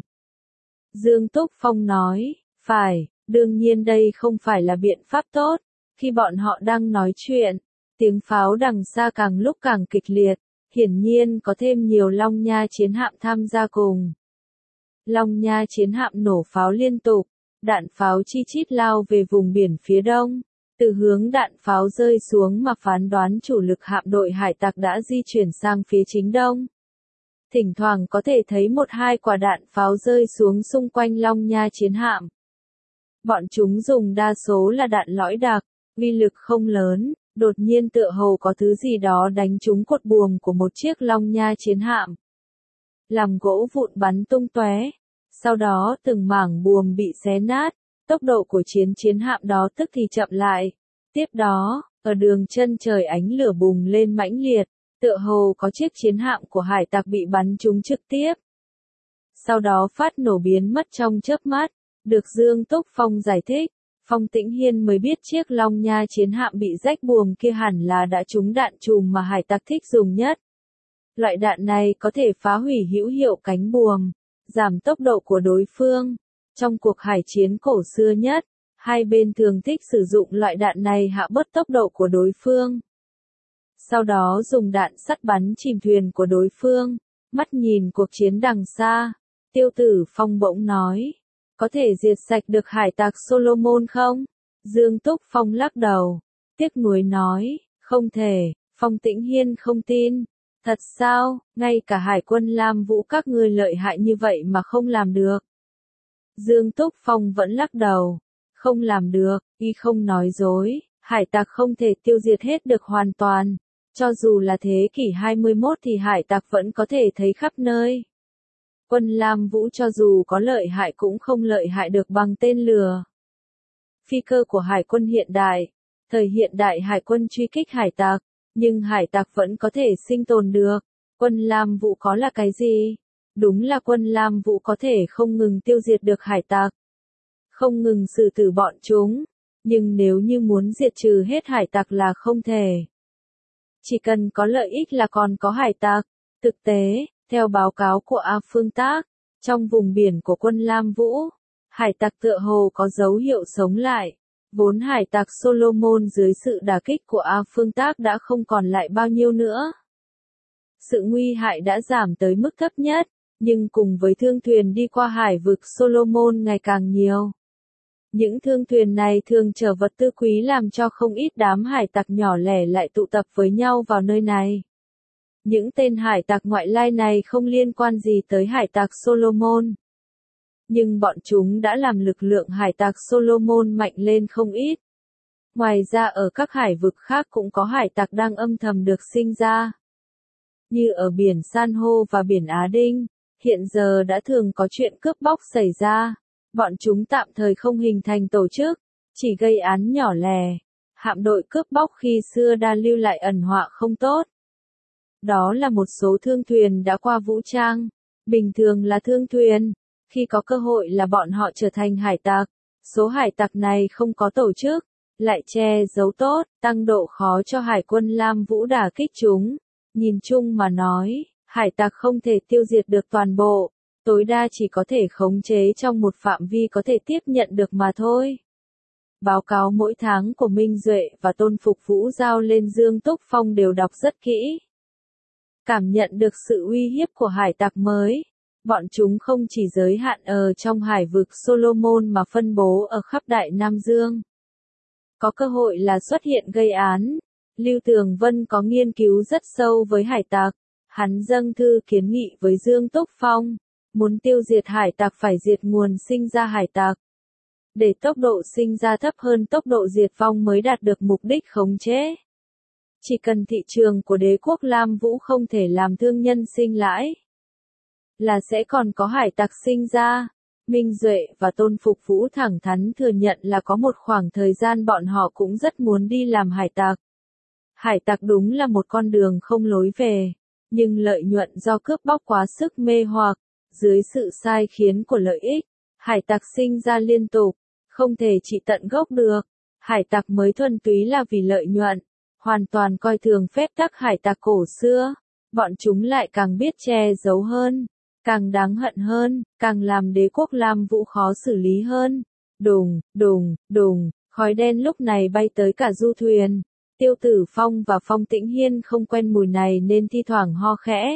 Dương Túc Phong nói, phải, đương nhiên đây không phải là biện pháp tốt. Khi bọn họ đang nói chuyện, tiếng pháo đằng xa càng lúc càng kịch liệt, hiển nhiên có thêm nhiều Long Nha chiến hạm tham gia cùng. Long Nha chiến hạm nổ pháo liên tục, đạn pháo chi chít lao về vùng biển phía đông. Từ hướng đạn pháo rơi xuống mà phán đoán chủ lực hạm đội hải tặc đã di chuyển sang phía chính đông. Thỉnh thoảng có thể thấy một hai quả đạn pháo rơi xuống xung quanh Long Nha chiến hạm. Bọn chúng dùng đa số là đạn lõi đặc, uy lực không lớn, đột nhiên tựa hồ có thứ gì đó đánh trúng cột buồm của một chiếc Long Nha chiến hạm. Làm gỗ vụn bắn tung tóe, sau đó từng mảng buồm bị xé nát, tốc độ của chiến hạm đó tức thì chậm lại. Tiếp đó, ở đường chân trời ánh lửa bùng lên mãnh liệt, tựa hồ có chiếc chiến hạm của hải tặc bị bắn trúng trực tiếp. Sau đó phát nổ biến mất trong chớp mắt, được Dương Túc Phong giải thích, Phong Tĩnh Hiên mới biết chiếc Long Nha chiến hạm bị rách buồm kia hẳn là đã trúng đạn chùm mà hải tặc thích dùng nhất. Loại đạn này có thể phá hủy hữu hiệu cánh buồm, giảm tốc độ của đối phương. Trong cuộc hải chiến cổ xưa nhất, hai bên thường thích sử dụng loại đạn này hạ bớt tốc độ của đối phương. Sau đó dùng đạn sắt bắn chìm thuyền của đối phương. Mắt nhìn cuộc chiến đằng xa, Tiêu Tử Phong bỗng nói, có thể diệt sạch được hải tặc Solomon không? Dương Túc Phong lắc đầu, tiếc nuối nói, không thể. Phong Tĩnh Hiên không tin, Thật sao, ngay cả Hải quân Lam Vũ các ngươi lợi hại như vậy mà không làm được. Dương Túc Phong vẫn lắc đầu. Không làm được, y không nói dối, hải tặc không thể tiêu diệt hết được hoàn toàn. Cho dù là thế kỷ 21 thì hải tặc vẫn có thể thấy khắp nơi. Quân Lam Vũ cho dù có lợi hại cũng không lợi hại được bằng tên lửa. Phi cơ của hải quân hiện đại. Thời hiện đại hải quân truy kích hải tặc, nhưng hải tặc vẫn có thể sinh tồn được. Quân Lam Vũ có là cái gì? Đúng là quân Lam Vũ có thể không ngừng tiêu diệt được hải tặc. Không ngừng xử tử bọn chúng. Nhưng nếu như muốn diệt trừ hết hải tặc là không thể. Chỉ cần có lợi ích là còn có hải tặc. Thực tế, theo báo cáo của A Phương Tác, trong vùng biển của quân Lam Vũ, hải tặc tựa hồ có dấu hiệu sống lại. Vốn hải tặc Solomon dưới sự đả kích của A Phương Tác đã không còn lại bao nhiêu nữa. Sự nguy hại đã giảm tới mức thấp nhất, nhưng cùng với thương thuyền đi qua hải vực Solomon ngày càng nhiều. Những thương thuyền này thường chở vật tư quý làm cho không ít đám hải tặc nhỏ lẻ lại tụ tập với nhau vào nơi này. Những tên hải tặc ngoại lai này không liên quan gì tới hải tặc Solomon. Nhưng bọn chúng đã làm lực lượng hải tặc Solomon mạnh lên không ít. Ngoài ra ở các hải vực khác cũng có hải tặc đang âm thầm được sinh ra. Như ở biển San hô và biển Á Đinh, hiện giờ đã thường có chuyện cướp bóc xảy ra. Bọn chúng tạm thời không hình thành tổ chức, chỉ gây án nhỏ lẻ. Hạm đội cướp bóc khi xưa đã lưu lại ẩn họa không tốt. Đó là một số thương thuyền đã qua vũ trang, bình thường là thương thuyền, khi có cơ hội là bọn họ trở thành hải tặc. Số hải tặc này không có tổ chức, lại che giấu tốt, tăng độ khó cho hải quân Lam Vũ đả kích chúng. Nhìn chung mà nói, hải tặc không thể tiêu diệt được toàn bộ, tối đa chỉ có thể khống chế trong một phạm vi có thể tiếp nhận được mà thôi. Báo cáo mỗi tháng của Minh Duệ và Tôn Phục Vũ giao lên Dương Túc Phong đều đọc rất kỹ. Cảm nhận được sự uy hiếp của hải tặc mới. Bọn chúng không chỉ giới hạn ở trong hải vực Solomon mà phân bố ở khắp Đại Nam Dương. Có cơ hội là xuất hiện gây án. Lưu Tường Vân có nghiên cứu rất sâu với hải tặc. Hắn dâng thư kiến nghị với Dương Túc Phong. Muốn tiêu diệt hải tặc phải diệt nguồn sinh ra hải tặc. Để tốc độ sinh ra thấp hơn tốc độ diệt vong mới đạt được mục đích khống chế. Chỉ cần thị trường của đế quốc Lam Vũ không thể làm thương nhân sinh lãi, là sẽ còn có hải tặc sinh ra. Minh Duệ và Tôn Phục Vũ thẳng thắn thừa nhận là có một khoảng thời gian bọn họ cũng rất muốn đi làm hải tặc. Hải tặc đúng là một con đường không lối về, nhưng lợi nhuận do cướp bóc quá sức mê hoặc, dưới sự sai khiến của lợi ích, hải tặc sinh ra liên tục, không thể trị tận gốc được. Hải tặc mới thuần túy là vì lợi nhuận, hoàn toàn coi thường phép tắc hải tặc cổ xưa, bọn chúng lại càng biết che giấu hơn. Càng đáng hận hơn, càng làm đế quốc Lam Vũ khó xử lý hơn. Đùng, đùng, đùng, khói đen lúc này bay tới cả du thuyền. Tiêu Tử Phong và Phong Tĩnh Hiên không quen mùi này nên thi thoảng ho khẽ.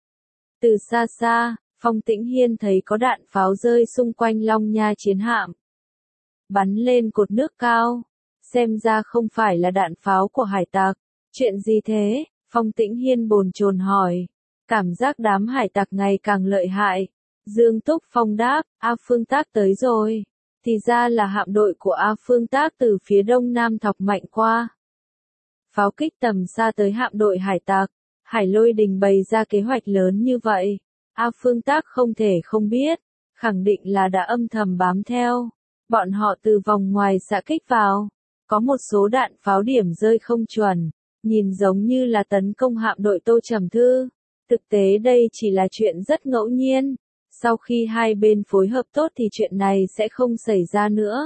Từ xa xa, Phong Tĩnh Hiên thấy có đạn pháo rơi xung quanh Long Nha chiến hạm. Bắn lên cột nước cao. Xem ra không phải là đạn pháo của hải tặc. Chuyện gì thế? Phong Tĩnh Hiên bồn chồn hỏi. Cảm giác đám hải tặc ngày càng lợi hại. Dương Túc Phong đáp, A Phương Tác tới rồi. Thì ra là hạm đội của A Phương Tác từ phía đông nam thọc mạnh qua. Pháo kích tầm xa tới hạm đội hải tặc. Hải Lôi Đình bày ra kế hoạch lớn như vậy. A Phương Tác không thể không biết. Khẳng định là đã âm thầm bám theo. Bọn họ từ vòng ngoài xạ kích vào. Có một số đạn pháo điểm rơi không chuẩn. Nhìn giống như là tấn công hạm đội Tô Trầm Thư. Thực tế đây chỉ là chuyện rất ngẫu nhiên. Sau khi hai bên phối hợp tốt thì chuyện này sẽ không xảy ra nữa.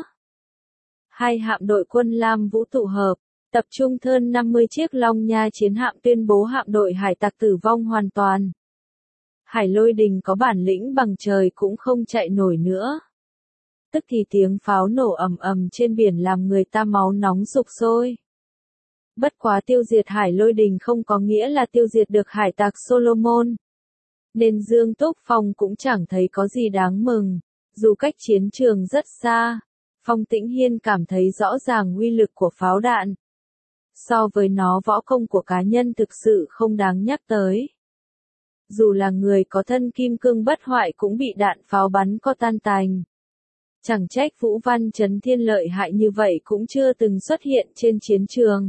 Hai hạm đội quân Lam Vũ tụ hợp, tập trung hơn 50 chiếc Long Nha chiến hạm tuyên bố hạm đội hải tặc tử vong hoàn toàn. Hải Lôi Đình có bản lĩnh bằng trời cũng không chạy nổi nữa. Tức thì tiếng pháo nổ ầm ầm trên biển làm người ta máu nóng sục sôi. Bất quá tiêu diệt Hải Lôi Đình không có nghĩa là tiêu diệt được hải tặc Solomon. Nên Dương Túc Phong cũng chẳng thấy có gì đáng mừng. Dù cách chiến trường rất xa, Phong Tĩnh Hiên cảm thấy rõ ràng uy lực của pháo đạn. So với nó võ công của cá nhân thực sự không đáng nhắc tới. dù là người có thân kim cương bất hoại cũng bị đạn pháo bắn co tan tành. Chẳng trách Vũ Văn Chấn Thiên lợi hại như vậy cũng chưa từng xuất hiện trên chiến trường.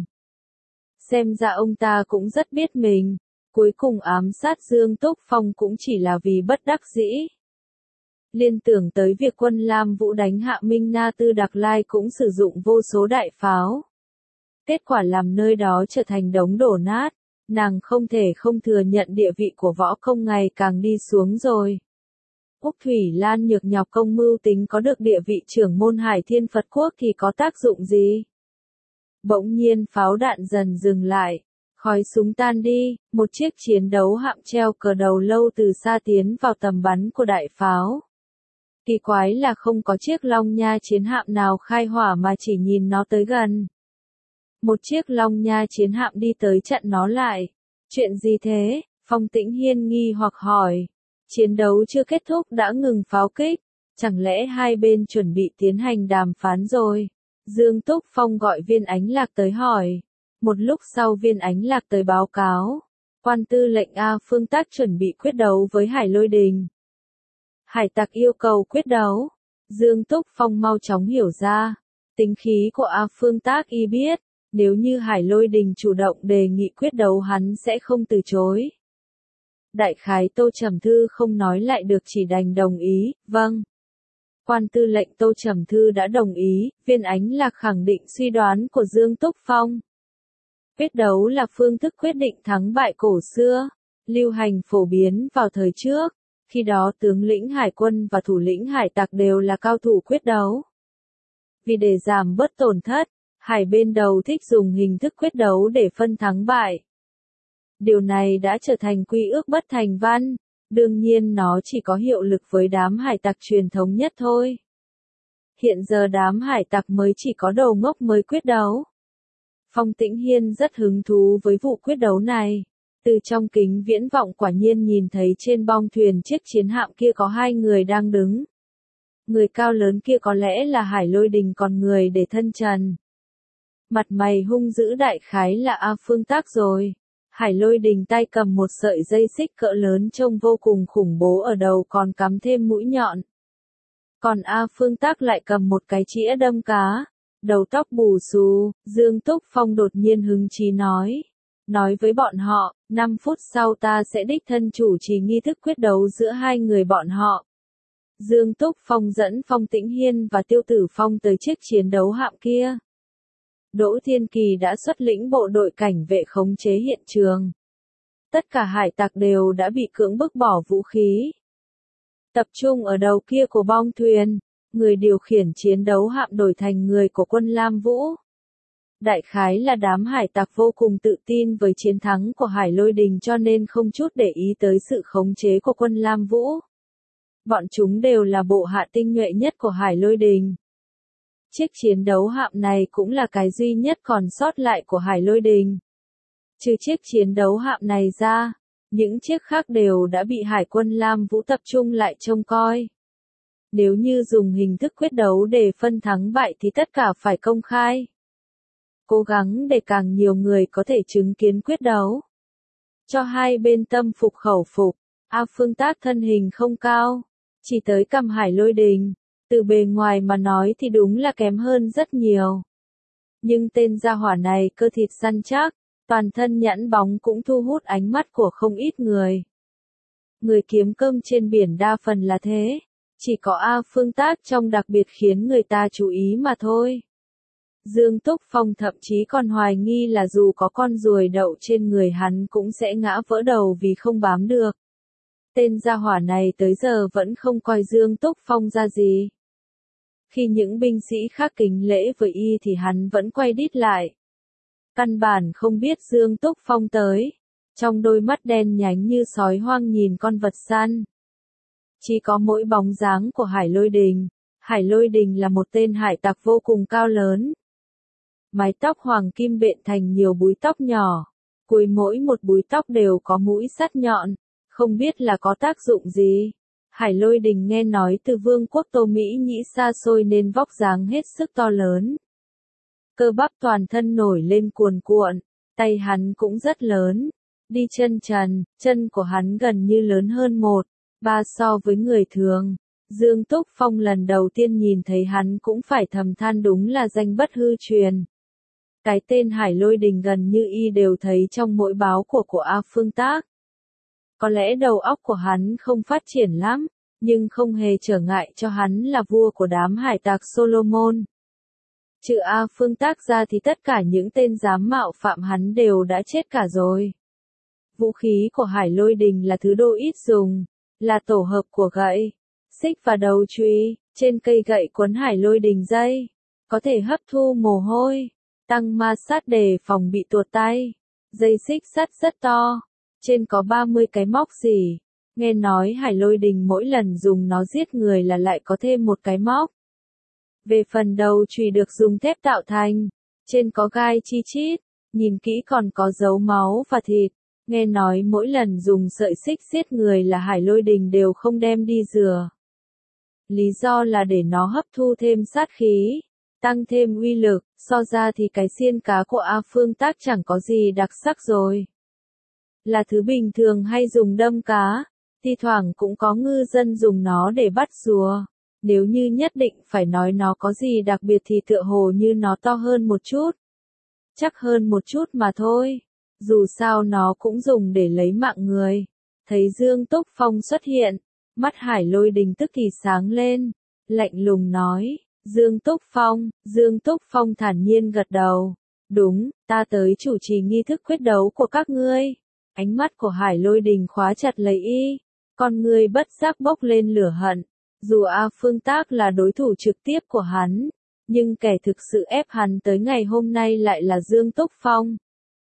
Xem ra ông ta cũng rất biết mình, cuối cùng ám sát Dương Túc Phong cũng chỉ là vì bất đắc dĩ. Liên tưởng tới việc quân Lam Vũ đánh hạ Minh Na Tư Đặc Lai cũng sử dụng vô số đại pháo. Kết quả làm nơi đó trở thành đống đổ nát, nàng không thể không thừa nhận địa vị của võ công ngày càng đi xuống rồi. Úc Thủy Lan nhược nhọc công mưu tính có được địa vị trưởng môn Hải Thiên Phật Quốc thì có tác dụng gì? Bỗng nhiên pháo đạn dần dừng lại, khói súng tan đi, một chiếc chiến đấu hạm treo cờ đầu lâu từ xa tiến vào tầm bắn của đại pháo. Kỳ quái là không có chiếc Long Nha chiến hạm nào khai hỏa mà chỉ nhìn nó tới gần. Một chiếc Long Nha chiến hạm đi tới chặn nó lại. Chuyện gì thế? Phong Tĩnh Hiên nghi hoặc hỏi. Chiến đấu chưa kết thúc đã ngừng pháo kích, chẳng lẽ hai bên chuẩn bị tiến hành đàm phán rồi? Dương Túc Phong gọi Viên Ánh Lạc tới hỏi. Một lúc sau Viên Ánh Lạc tới báo cáo. Quan tư lệnh A Phương Tác chuẩn bị quyết đấu với Hải Lôi Đình. Hải tặc yêu cầu quyết đấu. Dương Túc Phong mau chóng hiểu ra. Tính khí của A Phương Tác y biết. Nếu như Hải Lôi Đình chủ động đề nghị quyết đấu hắn sẽ không từ chối. Đại khái Tô Trầm Thư không nói lại được chỉ đành đồng ý, vâng. Quan tư lệnh Tô Trầm Thư đã đồng ý, Viên Ánh Lạc khẳng định suy đoán của Dương Túc Phong. Quyết đấu là phương thức quyết định thắng bại cổ xưa, lưu hành phổ biến vào thời trước, khi đó tướng lĩnh hải quân và thủ lĩnh hải tặc đều là cao thủ quyết đấu. Vì để giảm bớt tổn thất, hai bên đầu thích dùng hình thức quyết đấu để phân thắng bại. Điều này đã trở thành quy ước bất thành văn, đương nhiên nó chỉ có hiệu lực với đám hải tặc truyền thống nhất thôi. Hiện giờ đám hải tặc mới chỉ có đầu ngốc mới quyết đấu. Phong Tĩnh Hiên rất hứng thú với vụ quyết đấu này. Từ trong kính viễn vọng quả nhiên nhìn thấy trên bong thuyền chiếc chiến hạm kia có hai người đang đứng. Người cao lớn kia có lẽ là Hải Lôi Đình còn người để thân trần. Mặt mày hung dữ đại khái là A Phương Tác rồi. Hải Lôi Đình tay cầm một sợi dây xích cỡ lớn trông vô cùng khủng bố ở đầu còn cắm thêm mũi nhọn. Còn A Phương Tác lại cầm một cái chĩa đâm cá, đầu tóc bù xù. Dương Túc Phong đột nhiên hứng chí nói với bọn họ, 5 phút sau ta sẽ đích thân chủ trì nghi thức quyết đấu giữa hai người bọn họ. Dương Túc Phong dẫn Phong Tĩnh Hiên và Tiêu Tử Phong tới chiếc chiến đấu hạm kia. Đỗ Thiên Kỳ đã xuất lĩnh bộ đội cảnh vệ khống chế hiện trường. Tất cả hải tặc đều đã bị cưỡng bức bỏ vũ khí. Tập trung ở đầu kia của bong thuyền, người điều khiển chiến đấu hạm đổi thành người của quân Lam Vũ. Đại khái là đám hải tặc vô cùng tự tin với chiến thắng của Hải Lôi Đình cho nên không chút để ý tới sự khống chế của quân Lam Vũ. Bọn chúng đều là bộ hạ tinh nhuệ nhất của Hải Lôi Đình. Chiếc chiến đấu hạm này cũng là cái duy nhất còn sót lại của Hải Lôi Đình. Trừ chiếc chiến đấu hạm này ra, những chiếc khác đều đã bị Hải quân Lam Vũ tập trung lại trông coi. Nếu như dùng hình thức quyết đấu để phân thắng bại thì tất cả phải công khai. Cố gắng để càng nhiều người có thể chứng kiến quyết đấu. Cho hai bên tâm phục khẩu phục, A Phương Tác thân hình không cao, chỉ tới cằm Hải Lôi Đình. Từ bề ngoài mà nói thì đúng là kém hơn rất nhiều. Nhưng tên gia hỏa này cơ thịt săn chắc, toàn thân nhẵn bóng cũng thu hút ánh mắt của không ít người. Người kiếm cơm trên biển đa phần là thế, chỉ có A Phương Tác trông đặc biệt khiến người ta chú ý mà thôi. Dương Túc Phong thậm chí còn hoài nghi là dù có con ruồi đậu trên người hắn cũng sẽ ngã vỡ đầu vì không bám được. Tên gia hỏa này tới giờ vẫn không coi Dương Túc Phong ra gì. Khi những binh sĩ khác kính lễ với y thì hắn vẫn quay đít lại. Căn bản không biết Dương Túc Phong tới. Trong đôi mắt đen nhánh như sói hoang nhìn con vật săn. Chỉ có mỗi bóng dáng của Hải Lôi Đình. Hải Lôi Đình là một tên hải tặc vô cùng cao lớn. Mái tóc hoàng kim bện thành nhiều búi tóc nhỏ. Cuối mỗi một búi tóc đều có mũi sắt nhọn. Không biết là có tác dụng gì. Hải Lôi Đình nghe nói từ vương quốc Tô Mỹ Nhĩ xa xôi nên vóc dáng hết sức to lớn. Cơ bắp toàn thân nổi lên cuồn cuộn, tay hắn cũng rất lớn. đi chân trần, chân của hắn gần như lớn hơn 1/3 so với người thường. Dương Túc Phong lần đầu tiên nhìn thấy hắn cũng phải thầm than đúng là danh bất hư truyền. Cái tên Hải Lôi Đình gần như y đều thấy trong mỗi báo của A Phương Tác. Có lẽ đầu óc của hắn không phát triển lắm, nhưng không hề trở ngại cho hắn là vua của đám hải tặc Solomon. Trừ A Phương Tác ra thì tất cả những tên dám mạo phạm hắn đều đã chết cả rồi. Vũ khí của Hải Lôi Đình là thứ đồ ít dùng, là tổ hợp của gậy, xích và đầu chùy. Trên cây gậy quấn Hải Lôi Đình dây, có thể hấp thu mồ hôi, tăng ma sát để phòng bị tuột tay. Dây xích sắt rất to, trên có 30 cái móc xỉ. Nghe nói Hải Lôi Đình mỗi lần dùng nó giết người là lại có thêm một cái móc. Về phần đầu chùy được dùng thép tạo thành, trên có gai chi chít, nhìn kỹ còn có dấu máu và thịt. Nghe nói mỗi lần dùng sợi xích giết người là Hải Lôi Đình đều không đem đi rửa. Lý do là để nó hấp thu thêm sát khí, tăng thêm uy lực, so ra thì cái xiên cá của A Phương Tác chẳng có gì đặc sắc rồi. Là thứ bình thường hay dùng đâm cá, thi thoảng cũng có ngư dân dùng nó để bắt rùa. Nếu như nhất định phải nói nó có gì đặc biệt thì tựa hồ như nó to hơn một chút. Chắc hơn một chút mà thôi. Dù sao nó cũng dùng để lấy mạng người. Thấy Dương Túc Phong xuất hiện, mắt Hải Lôi Đình tức thì sáng lên, lạnh lùng nói, Dương Túc Phong thản nhiên gật đầu. Đúng, ta tới chủ trì nghi thức quyết đấu của các ngươi. Ánh mắt của Hải Lôi Đình khóa chặt lấy y, con ngươi bất giác bốc lên lửa hận. Dù A Phương Tác là đối thủ trực tiếp của hắn, nhưng kẻ thực sự ép hắn tới ngày hôm nay lại là Dương Túc Phong.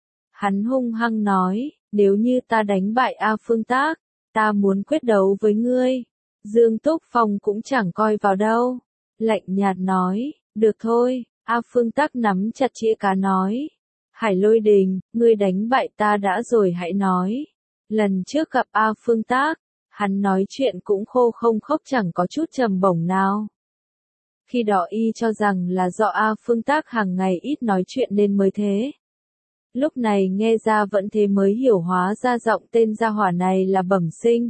Hắn hung hăng nói, nếu như ta đánh bại A Phương Tác, ta muốn quyết đấu với ngươi. Dương Túc Phong cũng chẳng coi vào đâu. Lạnh nhạt nói, được thôi. A Phương Tác nắm chặt chĩa cá nói, Hải Lôi Đình, ngươi đánh bại ta đã rồi hãy nói. Lần trước gặp A Phương Tác, hắn nói chuyện cũng khô không khốc chẳng có chút trầm bổng nào. Khi đó y cho rằng là do A Phương Tác hàng ngày ít nói chuyện nên mới thế. Lúc này nghe ra vẫn thế mới hiểu hóa ra giọng tên gia hỏa này là bẩm sinh.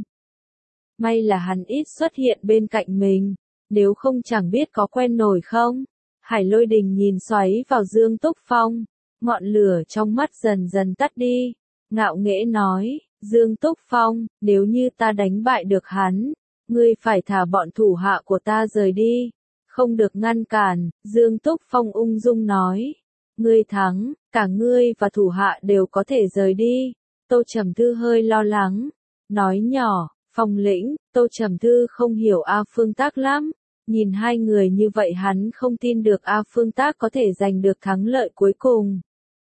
May là hắn ít xuất hiện bên cạnh mình, nếu không chẳng biết có quen nổi không. Hải Lôi Đình nhìn xoáy vào Dương Túc Phong, ngọn lửa trong mắt dần dần tắt đi, ngạo nghễ nói, Dương Túc Phong, nếu như ta đánh bại được hắn, ngươi phải thả bọn thủ hạ của ta rời đi, không được ngăn cản. Dương Túc Phong ung dung nói, ngươi thắng, cả ngươi và thủ hạ đều có thể rời đi. Tô Trầm Thư hơi lo lắng, nói nhỏ, Phong lĩnh. Tô Trầm Thư không hiểu A Phương Tác lắm, nhìn hai người như vậy hắn không tin được A Phương Tác có thể giành được thắng lợi cuối cùng.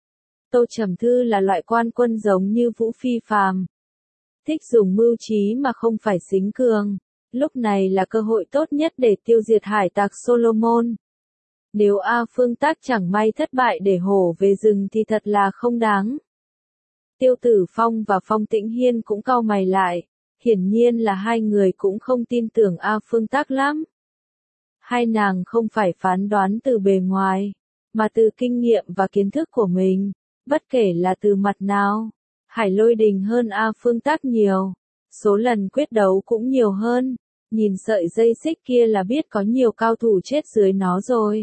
Tô Trầm Thư là loại quan quân giống như Vũ Phi Phàm, thích dùng mưu trí mà không phải xính cường. Lúc này là cơ hội tốt nhất để tiêu diệt hải tặc Solomon. Nếu A Phương Tác chẳng may thất bại để hổ về rừng thì thật là không đáng. Tiêu Tử Phong và Phong Tĩnh Hiên cũng cau mày lại, hiển nhiên là hai người cũng không tin tưởng A Phương Tác lắm. Hai nàng không phải phán đoán từ bề ngoài, mà từ kinh nghiệm và kiến thức của mình, bất kể là từ mặt nào. Hải Lôi Đình hơn A Phương Tác nhiều, số lần quyết đấu cũng nhiều hơn, nhìn sợi dây xích kia là biết có nhiều cao thủ chết dưới nó rồi.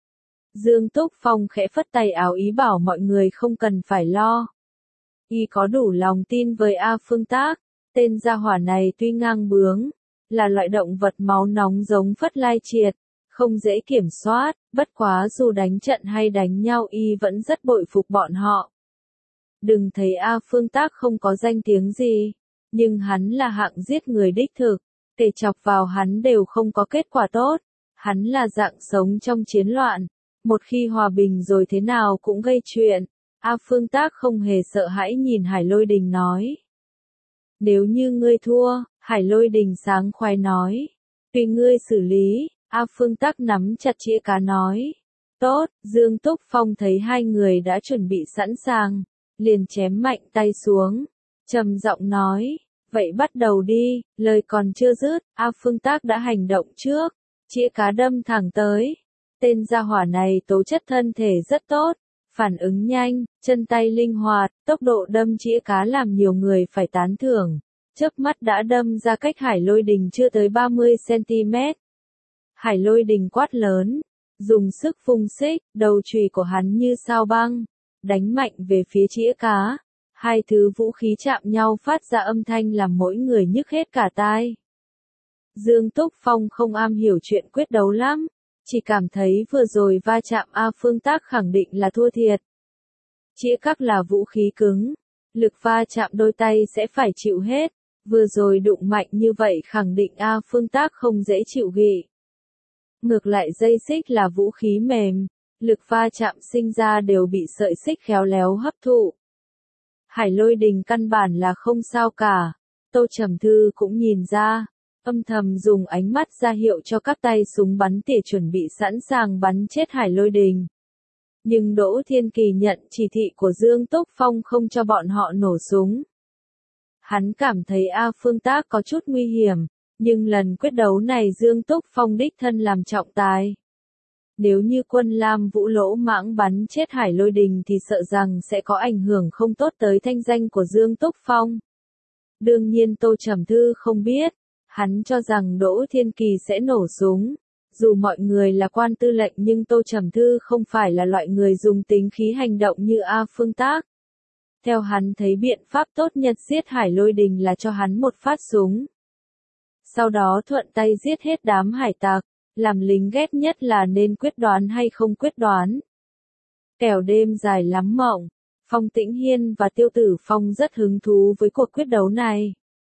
Dương Túc Phong khẽ phất tay áo ý bảo mọi người không cần phải lo. Y có đủ lòng tin với A Phương Tác, tên gia hỏa này tuy ngang bướng, là loại động vật máu nóng giống Phất Lai Triệt, không dễ kiểm soát, bất quá dù đánh trận hay đánh nhau y vẫn rất bội phục bọn họ. Đừng thấy A Phương Tác không có danh tiếng gì, nhưng hắn là hạng giết người đích thực, kẻ chọc vào hắn đều không có kết quả tốt, hắn là dạng sống trong chiến loạn, một khi hòa bình rồi thế nào cũng gây chuyện. A Phương Tác không hề sợ hãi nhìn Hải Lôi Đình nói. Nếu như ngươi thua, Hải Lôi Đình sáng khoái nói, tùy ngươi xử lý. A Phương Tác nắm chặt chĩa cá nói, tốt. Dương Túc Phong thấy hai người đã chuẩn bị sẵn sàng, liền chém mạnh tay xuống, trầm giọng nói, vậy bắt đầu đi. Lời còn chưa dứt, A Phương Tác đã hành động trước, chĩa cá đâm thẳng tới. Tên gia hỏa này tố chất thân thể rất tốt, Phản ứng nhanh, chân tay linh hoạt, tốc độ đâm chĩa cá làm nhiều người phải tán thưởng. Chớp mắt đã đâm ra cách Hải Lôi Đình chưa tới 30 cm. Hải Lôi Đình quát lớn, dùng sức vung xích, đầu chùy của hắn như sao băng, đánh mạnh về phía chĩa cá. Hai thứ vũ khí chạm nhau phát ra âm thanh làm mỗi người nhức hết cả tai. Dương Túc Phong không am hiểu chuyện quyết đấu lắm, chỉ cảm thấy vừa rồi va chạm A Phương Tác khẳng định là thua thiệt. Chĩa các là vũ khí cứng, lực va chạm đôi tay sẽ phải chịu hết, vừa rồi đụng mạnh như vậy khẳng định A Phương Tác không dễ chịu gỉ. Ngược lại dây xích là vũ khí mềm, lực va chạm sinh ra đều bị sợi xích khéo léo hấp thụ. Hải Lôi Đình căn bản là không sao cả, Tô Trầm Thư cũng nhìn ra, âm thầm dùng ánh mắt ra hiệu cho các tay súng bắn tỉa chuẩn bị sẵn sàng bắn chết Hải Lôi Đình. Nhưng Đỗ Thiên Kỳ nhận chỉ thị của Dương Túc Phong không cho bọn họ nổ súng. Hắn cảm thấy A Phương Tác có chút nguy hiểm, nhưng lần quyết đấu này Dương Túc Phong đích thân làm trọng tài. Nếu như quân Lam Vũ lỗ mãng bắn chết Hải Lôi Đình thì sợ rằng sẽ có ảnh hưởng không tốt tới thanh danh của Dương Túc Phong. Đương nhiên Tô Trầm Thư không biết, hắn cho rằng Đỗ Thiên Kỳ sẽ nổ súng. Dù mọi người là quan tư lệnh nhưng Tô Trầm Thư không phải là loại người dùng tính khí hành động như A Phương Tác. Theo hắn thấy biện pháp tốt nhất giết Hải Lôi Đình là cho hắn một phát súng. Sau đó thuận tay giết hết đám hải tặc, làm lính ghét nhất là nên quyết đoán hay không quyết đoán. Kẻo đêm dài lắm mộng, Phong Tĩnh Hiên và Tiêu Tử Phong rất hứng thú với cuộc quyết đấu này.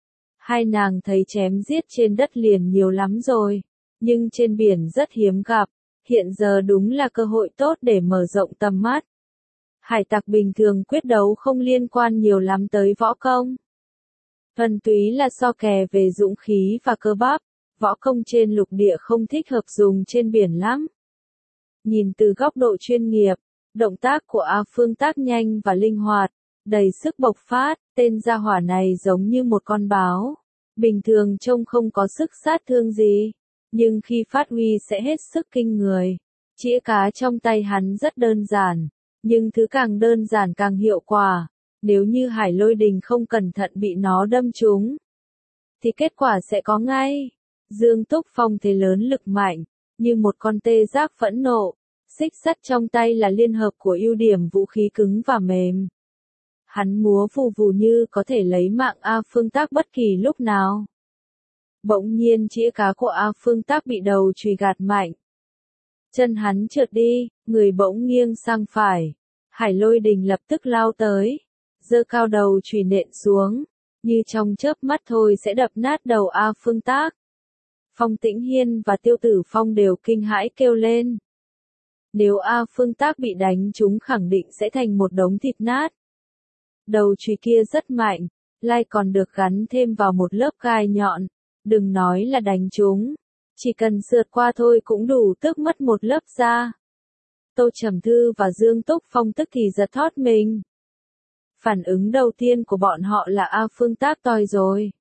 Hai nàng thấy chém giết trên đất liền nhiều lắm rồi, nhưng trên biển rất hiếm gặp, hiện giờ đúng là cơ hội tốt để mở rộng tầm mắt. Hải tặc bình thường quyết đấu không liên quan nhiều lắm tới võ công. Thuần túy là so kè về dũng khí và cơ bắp, võ công trên lục địa không thích hợp dùng trên biển lắm. Nhìn từ góc độ chuyên nghiệp, động tác của A Phương Tác nhanh và linh hoạt, đầy sức bộc phát, tên gia hỏa này giống như một con báo. Bình thường trông không có sức sát thương gì, nhưng khi phát huy sẽ hết sức kinh người. Chĩa cá trong tay hắn rất đơn giản, nhưng thứ càng đơn giản càng hiệu quả. Nếu như Hải Lôi Đình không cẩn thận bị nó đâm trúng, thì kết quả sẽ có ngay. Dương Túc Phong thế lớn lực mạnh, như một con tê giác phẫn nộ. Xích sắt trong tay là liên hợp của ưu điểm vũ khí cứng và mềm. Hắn múa vù vù như có thể lấy mạng A Phương Tác bất kỳ lúc nào. Bỗng nhiên chĩa cá của A Phương Tác bị đầu chùy gạt mạnh. Chân hắn trượt đi, người bỗng nghiêng sang phải. Hải Lôi Đình lập tức lao tới, giơ cao đầu chùy nện xuống, như trong chớp mắt thôi sẽ đập nát đầu A Phương Tác. Phong Tĩnh Hiên và Tiêu Tử Phong đều kinh hãi kêu lên. Nếu A Phương Tác bị đánh trúng khẳng định sẽ thành một đống thịt nát. Đầu chùy kia rất mạnh, lại còn được gắn thêm vào một lớp gai nhọn, đừng nói là đánh trúng, chỉ cần sượt qua thôi cũng đủ tước mất một lớp da. Tô Trầm Thư và Dương Túc Phong tức thì giật thót mình. Phản ứng đầu tiên của bọn họ là A Phương Tác toi rồi.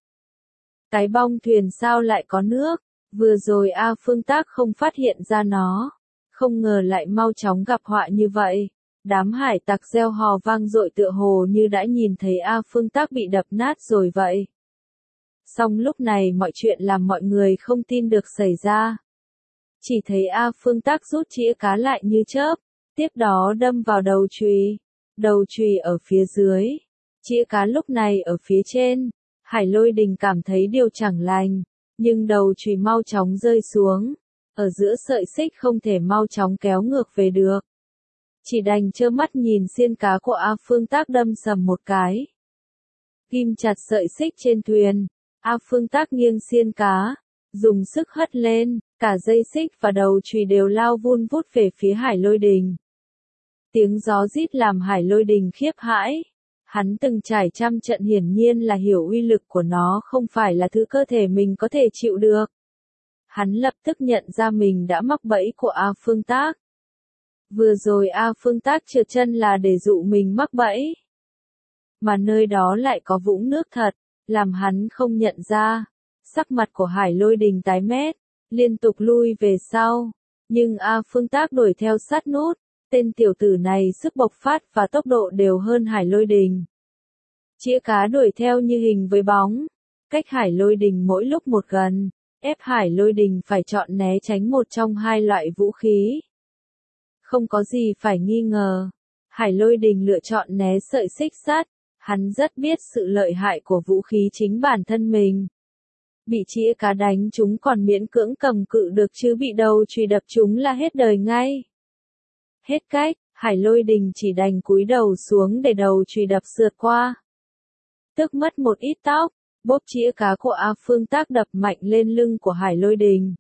Cái bong thuyền sao lại có nước, vừa rồi A Phương Tác không phát hiện ra nó, không ngờ lại mau chóng gặp họa như vậy. Đám hải tặc reo hò vang dội tựa hồ như đã nhìn thấy A Phương Tác bị đập nát rồi vậy. Song lúc này mọi chuyện làm mọi người không tin được xảy ra. Chỉ thấy A Phương Tác rút chĩa cá lại như chớp, tiếp đó đâm vào đầu chùy. Đầu chùy ở phía dưới, chĩa cá lúc này ở phía trên. Hải Lôi Đình cảm thấy điều chẳng lành, nhưng đầu chùy mau chóng rơi xuống. Ở giữa sợi xích không thể mau chóng kéo ngược về được. Chỉ đành trơ mắt nhìn xiên cá của A Phương Tác đâm sầm một cái. Ghim chặt sợi xích trên thuyền, A Phương Tác nghiêng xiên cá, dùng sức hất lên, cả dây xích và đầu chùy đều lao vun vút về phía Hải Lôi Đình. Tiếng gió rít làm Hải Lôi Đình khiếp hãi. Hắn từng trải trăm trận hiển nhiên là hiểu uy lực của nó không phải là thứ cơ thể mình có thể chịu được. Hắn lập tức nhận ra mình đã mắc bẫy của A Phương Tác. Vừa rồi A Phương Tác trượt chân là để dụ mình mắc bẫy. Mà nơi đó lại có vũng nước thật, làm hắn không nhận ra. Sắc mặt của Hải Lôi Đình tái mét, liên tục lui về sau. Nhưng A Phương Tác đuổi theo sát nút, Tên tiểu tử này sức bộc phát và tốc độ đều hơn Hải Lôi Đình. Chĩa cá đuổi theo như hình với bóng, cách Hải Lôi Đình mỗi lúc một gần, ép Hải Lôi Đình phải chọn né tránh một trong hai loại vũ khí. Không có gì phải nghi ngờ, Hải Lôi Đình lựa chọn né sợi xích sắt, hắn rất biết sự lợi hại của vũ khí chính bản thân mình. Bị chĩa cá đánh chúng còn miễn cưỡng cầm cự được chứ bị đầu chùy đập chúng là hết đời ngay. Hết cách, Hải Lôi Đình chỉ đành cúi đầu xuống để đầu chùy đập sượt qua. Tức mất một ít tóc, bốp chĩa cá của A Phương Tác đập mạnh lên lưng của Hải Lôi Đình.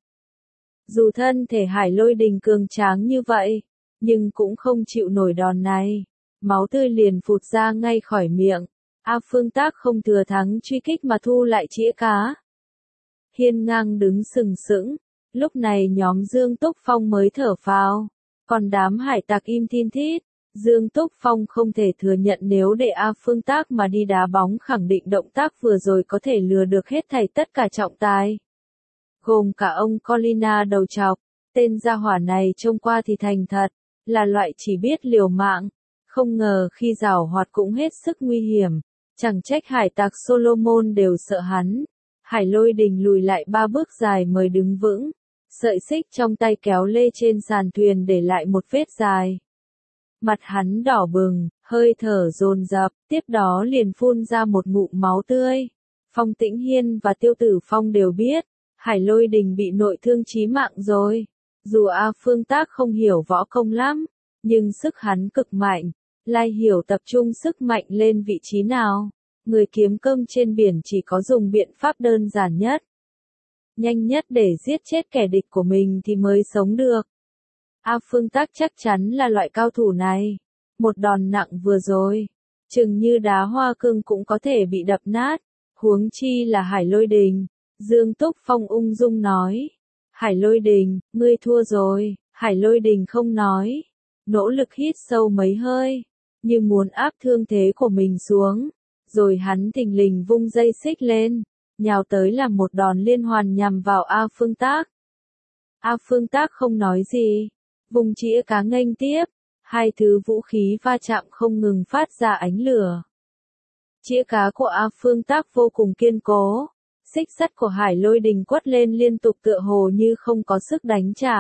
Dù thân thể Hải Lôi Đình cường tráng như vậy, nhưng cũng không chịu nổi đòn này. Máu tươi liền phụt ra ngay khỏi miệng. A Phương Tác không thừa thắng truy kích mà thu lại chĩa cá. Hiên Ngang đứng sừng sững. Lúc này nhóm Dương Túc Phong mới thở phào. Còn đám hải tặc im thin thít. Dương Túc Phong không thể thừa nhận nếu để A Phương Tác mà đi đá bóng, khẳng định động tác vừa rồi có thể lừa được hết thảy tất cả trọng tài. Gồm cả ông Colina đầu trọc. Tên gia hỏa này trông qua thì thành thật, là loại chỉ biết liều mạng. Không ngờ khi giảo hoạt cũng hết sức nguy hiểm. Chẳng trách hải tặc Solomon đều sợ hắn. Hải Lôi Đình lùi lại 3 bước dài mới đứng vững. Sợi xích trong tay kéo lê trên sàn thuyền để lại một vết dài. Mặt hắn đỏ bừng, hơi thở dồn dập, tiếp đó liền phun ra một ngụm máu tươi. Phong Tĩnh Hiên và Tiêu Tử Phong đều biết, Hải Lôi Đình bị nội thương chí mạng rồi. Dù A Phương Tác không hiểu võ công lắm, nhưng sức hắn cực mạnh. Lai Hiểu tập trung sức mạnh lên vị trí nào, người kiếm cơm trên biển chỉ có dùng biện pháp đơn giản nhất, nhanh nhất để giết chết kẻ địch của mình thì mới sống được. A Phương Tác chắc chắn là loại cao thủ này. Một đòn nặng vừa rồi, chừng như đá hoa cương cũng có thể bị đập nát, huống chi là Hải Lôi Đình. Dương Túc Phong ung dung nói. Hải Lôi Đình, ngươi thua rồi. Hải Lôi Đình không nói, nỗ lực hít sâu mấy hơi, như muốn áp thương thế của mình xuống. Rồi hắn thình lình vung dây xích lên, nhào tới làm một đòn liên hoàn nhằm vào A Phương Tác. A Phương Tác không nói gì, vùng chĩa cá nghênh tiếp, hai thứ vũ khí va chạm không ngừng phát ra ánh lửa. Chĩa cá của A Phương Tác vô cùng kiên cố, xích sắt của Hải Lôi Đình quất lên liên tục tựa hồ như không có sức đánh trả.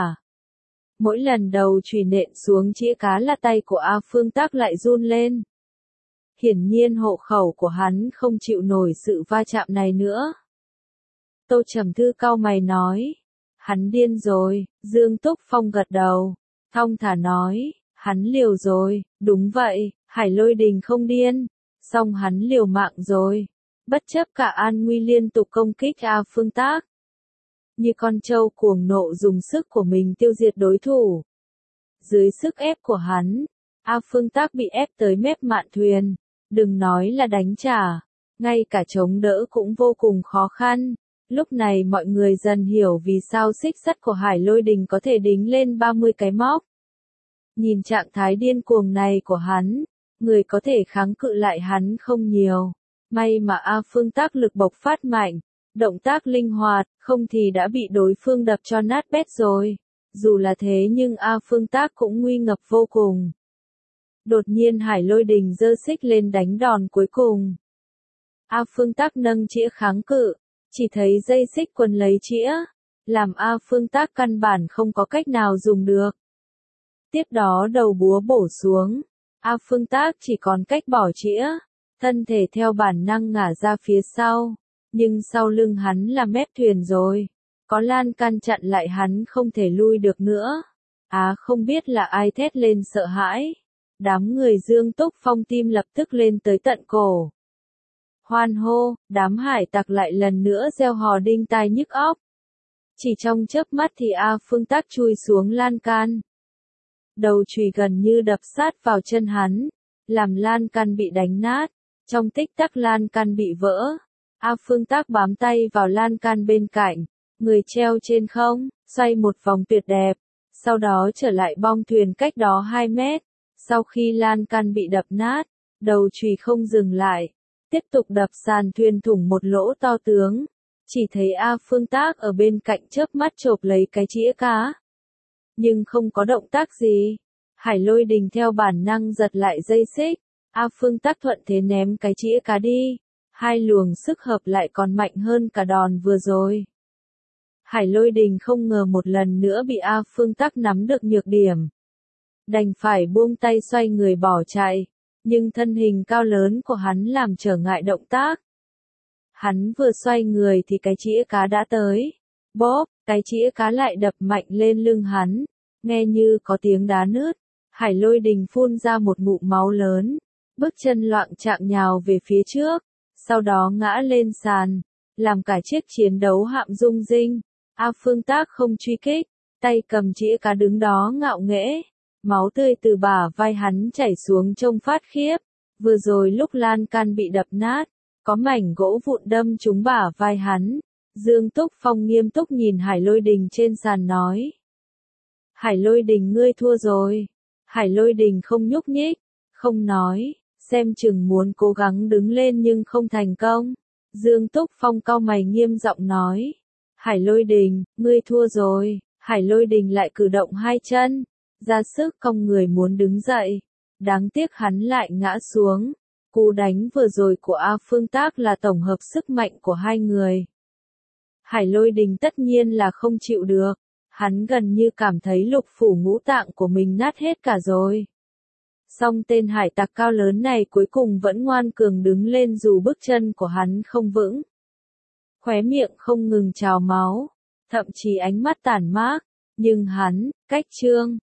Mỗi lần đầu chùy nện xuống chĩa cá là tay của A Phương Tác lại run lên. Hiển nhiên hộ khẩu của hắn không chịu nổi sự va chạm này nữa. Tô Trầm Thư cau mày nói. Hắn điên rồi. Dương Túc Phong gật đầu, thong thả nói. Hắn liều rồi. Đúng vậy, Hải Lôi Đình không điên, song hắn liều mạng rồi. Bất chấp cả an nguy liên tục công kích A Phương Tác. Như con trâu cuồng nộ dùng sức của mình tiêu diệt đối thủ. Dưới sức ép của hắn, A Phương Tác bị ép tới mép mạn thuyền. Đừng nói là đánh trả, ngay cả chống đỡ cũng vô cùng khó khăn. Lúc này mọi người dần hiểu vì sao xích sắt của Hải Lôi Đình có thể đính lên 30 cái móc. Nhìn trạng thái điên cuồng này của hắn, người có thể kháng cự lại hắn không nhiều. May mà A Phương Tác lực bộc phát mạnh, động tác linh hoạt, không thì đã bị đối phương đập cho nát bét rồi. Dù là thế nhưng A Phương Tác cũng nguy ngập vô cùng. Đột nhiên Hải Lôi Đình giơ xích lên đánh đòn cuối cùng. A Phương Tác nâng chĩa kháng cự, chỉ thấy dây xích quấn lấy chĩa, làm A Phương Tác căn bản không có cách nào dùng được. Tiếp đó đầu búa bổ xuống, A Phương Tác chỉ còn cách bỏ chĩa, thân thể theo bản năng ngả ra phía sau, nhưng sau lưng hắn là mép thuyền rồi, có lan can chặn lại hắn không thể lui được nữa. Không biết là ai thét lên sợ hãi. Đám người Dương Túc Phong tim lập tức lên tới tận cổ. Hoan hô, đám hải tặc lại lần nữa reo hò đinh tai nhức óc. Chỉ trong chớp mắt thì A Phương Tác chui xuống lan can. Đầu chùy gần như đập sát vào chân hắn, làm lan can bị đánh nát. Trong tích tắc lan can bị vỡ. A Phương Tác bám tay vào lan can bên cạnh, người treo trên không, xoay một vòng tuyệt đẹp. Sau đó trở lại bong thuyền cách đó 2 mét. Sau khi lan can bị đập nát, đầu chùy không dừng lại, tiếp tục đập sàn thuyền thủng một lỗ to tướng. Chỉ thấy A Phương Tác ở bên cạnh chớp mắt chộp lấy cái chĩa cá. Nhưng không có động tác gì. Hải Lôi Đình theo bản năng giật lại dây xích. A Phương Tắc thuận thế ném cái chĩa cá đi. Hai luồng sức hợp lại còn mạnh hơn cả đòn vừa rồi. Hải Lôi Đình không ngờ một lần nữa bị A Phương Tắc nắm được nhược điểm. Đành phải buông tay xoay người bỏ chạy. Nhưng thân hình cao lớn của hắn làm trở ngại động tác. Hắn vừa xoay người thì cái chĩa cá đã tới. Bóp, cái chĩa cá lại đập mạnh lên lưng hắn. Nghe như có tiếng đá nứt. Hải Lôi Đình phun ra một ngụm máu lớn. Bước chân loạng choạng nhào về phía trước. Sau đó ngã lên sàn. Làm cả chiếc chiến đấu hạm rung rinh. A Phương Tác không truy kích. Tay cầm chĩa cá đứng đó ngạo nghễ. Máu tươi từ bả vai hắn chảy xuống trông phát khiếp. Vừa rồi lúc lan can bị đập nát. Có mảnh gỗ vụn đâm trúng bả vai hắn. Dương Túc Phong nghiêm túc nhìn Hải Lôi Đình trên sàn nói. Hải Lôi Đình ngươi thua rồi. Hải Lôi Đình không nhúc nhích, không nói, xem chừng muốn cố gắng đứng lên nhưng không thành công. Dương Túc Phong cau mày nghiêm giọng nói. Hải Lôi Đình, ngươi thua rồi. Hải Lôi Đình lại cử động hai chân, ra sức cong người muốn đứng dậy. Đáng tiếc hắn lại ngã xuống. Cú đánh vừa rồi của A Phương Tác là tổng hợp sức mạnh của hai người. Hải Lôi Đình tất nhiên là không chịu được. Hắn gần như cảm thấy lục phủ ngũ tạng của mình nát hết cả rồi. Song tên hải tặc cao lớn này cuối cùng vẫn ngoan cường đứng lên dù bước chân của hắn không vững. Khóe miệng không ngừng trào máu, thậm chí ánh mắt tàn mác, nhưng hắn, cách trương,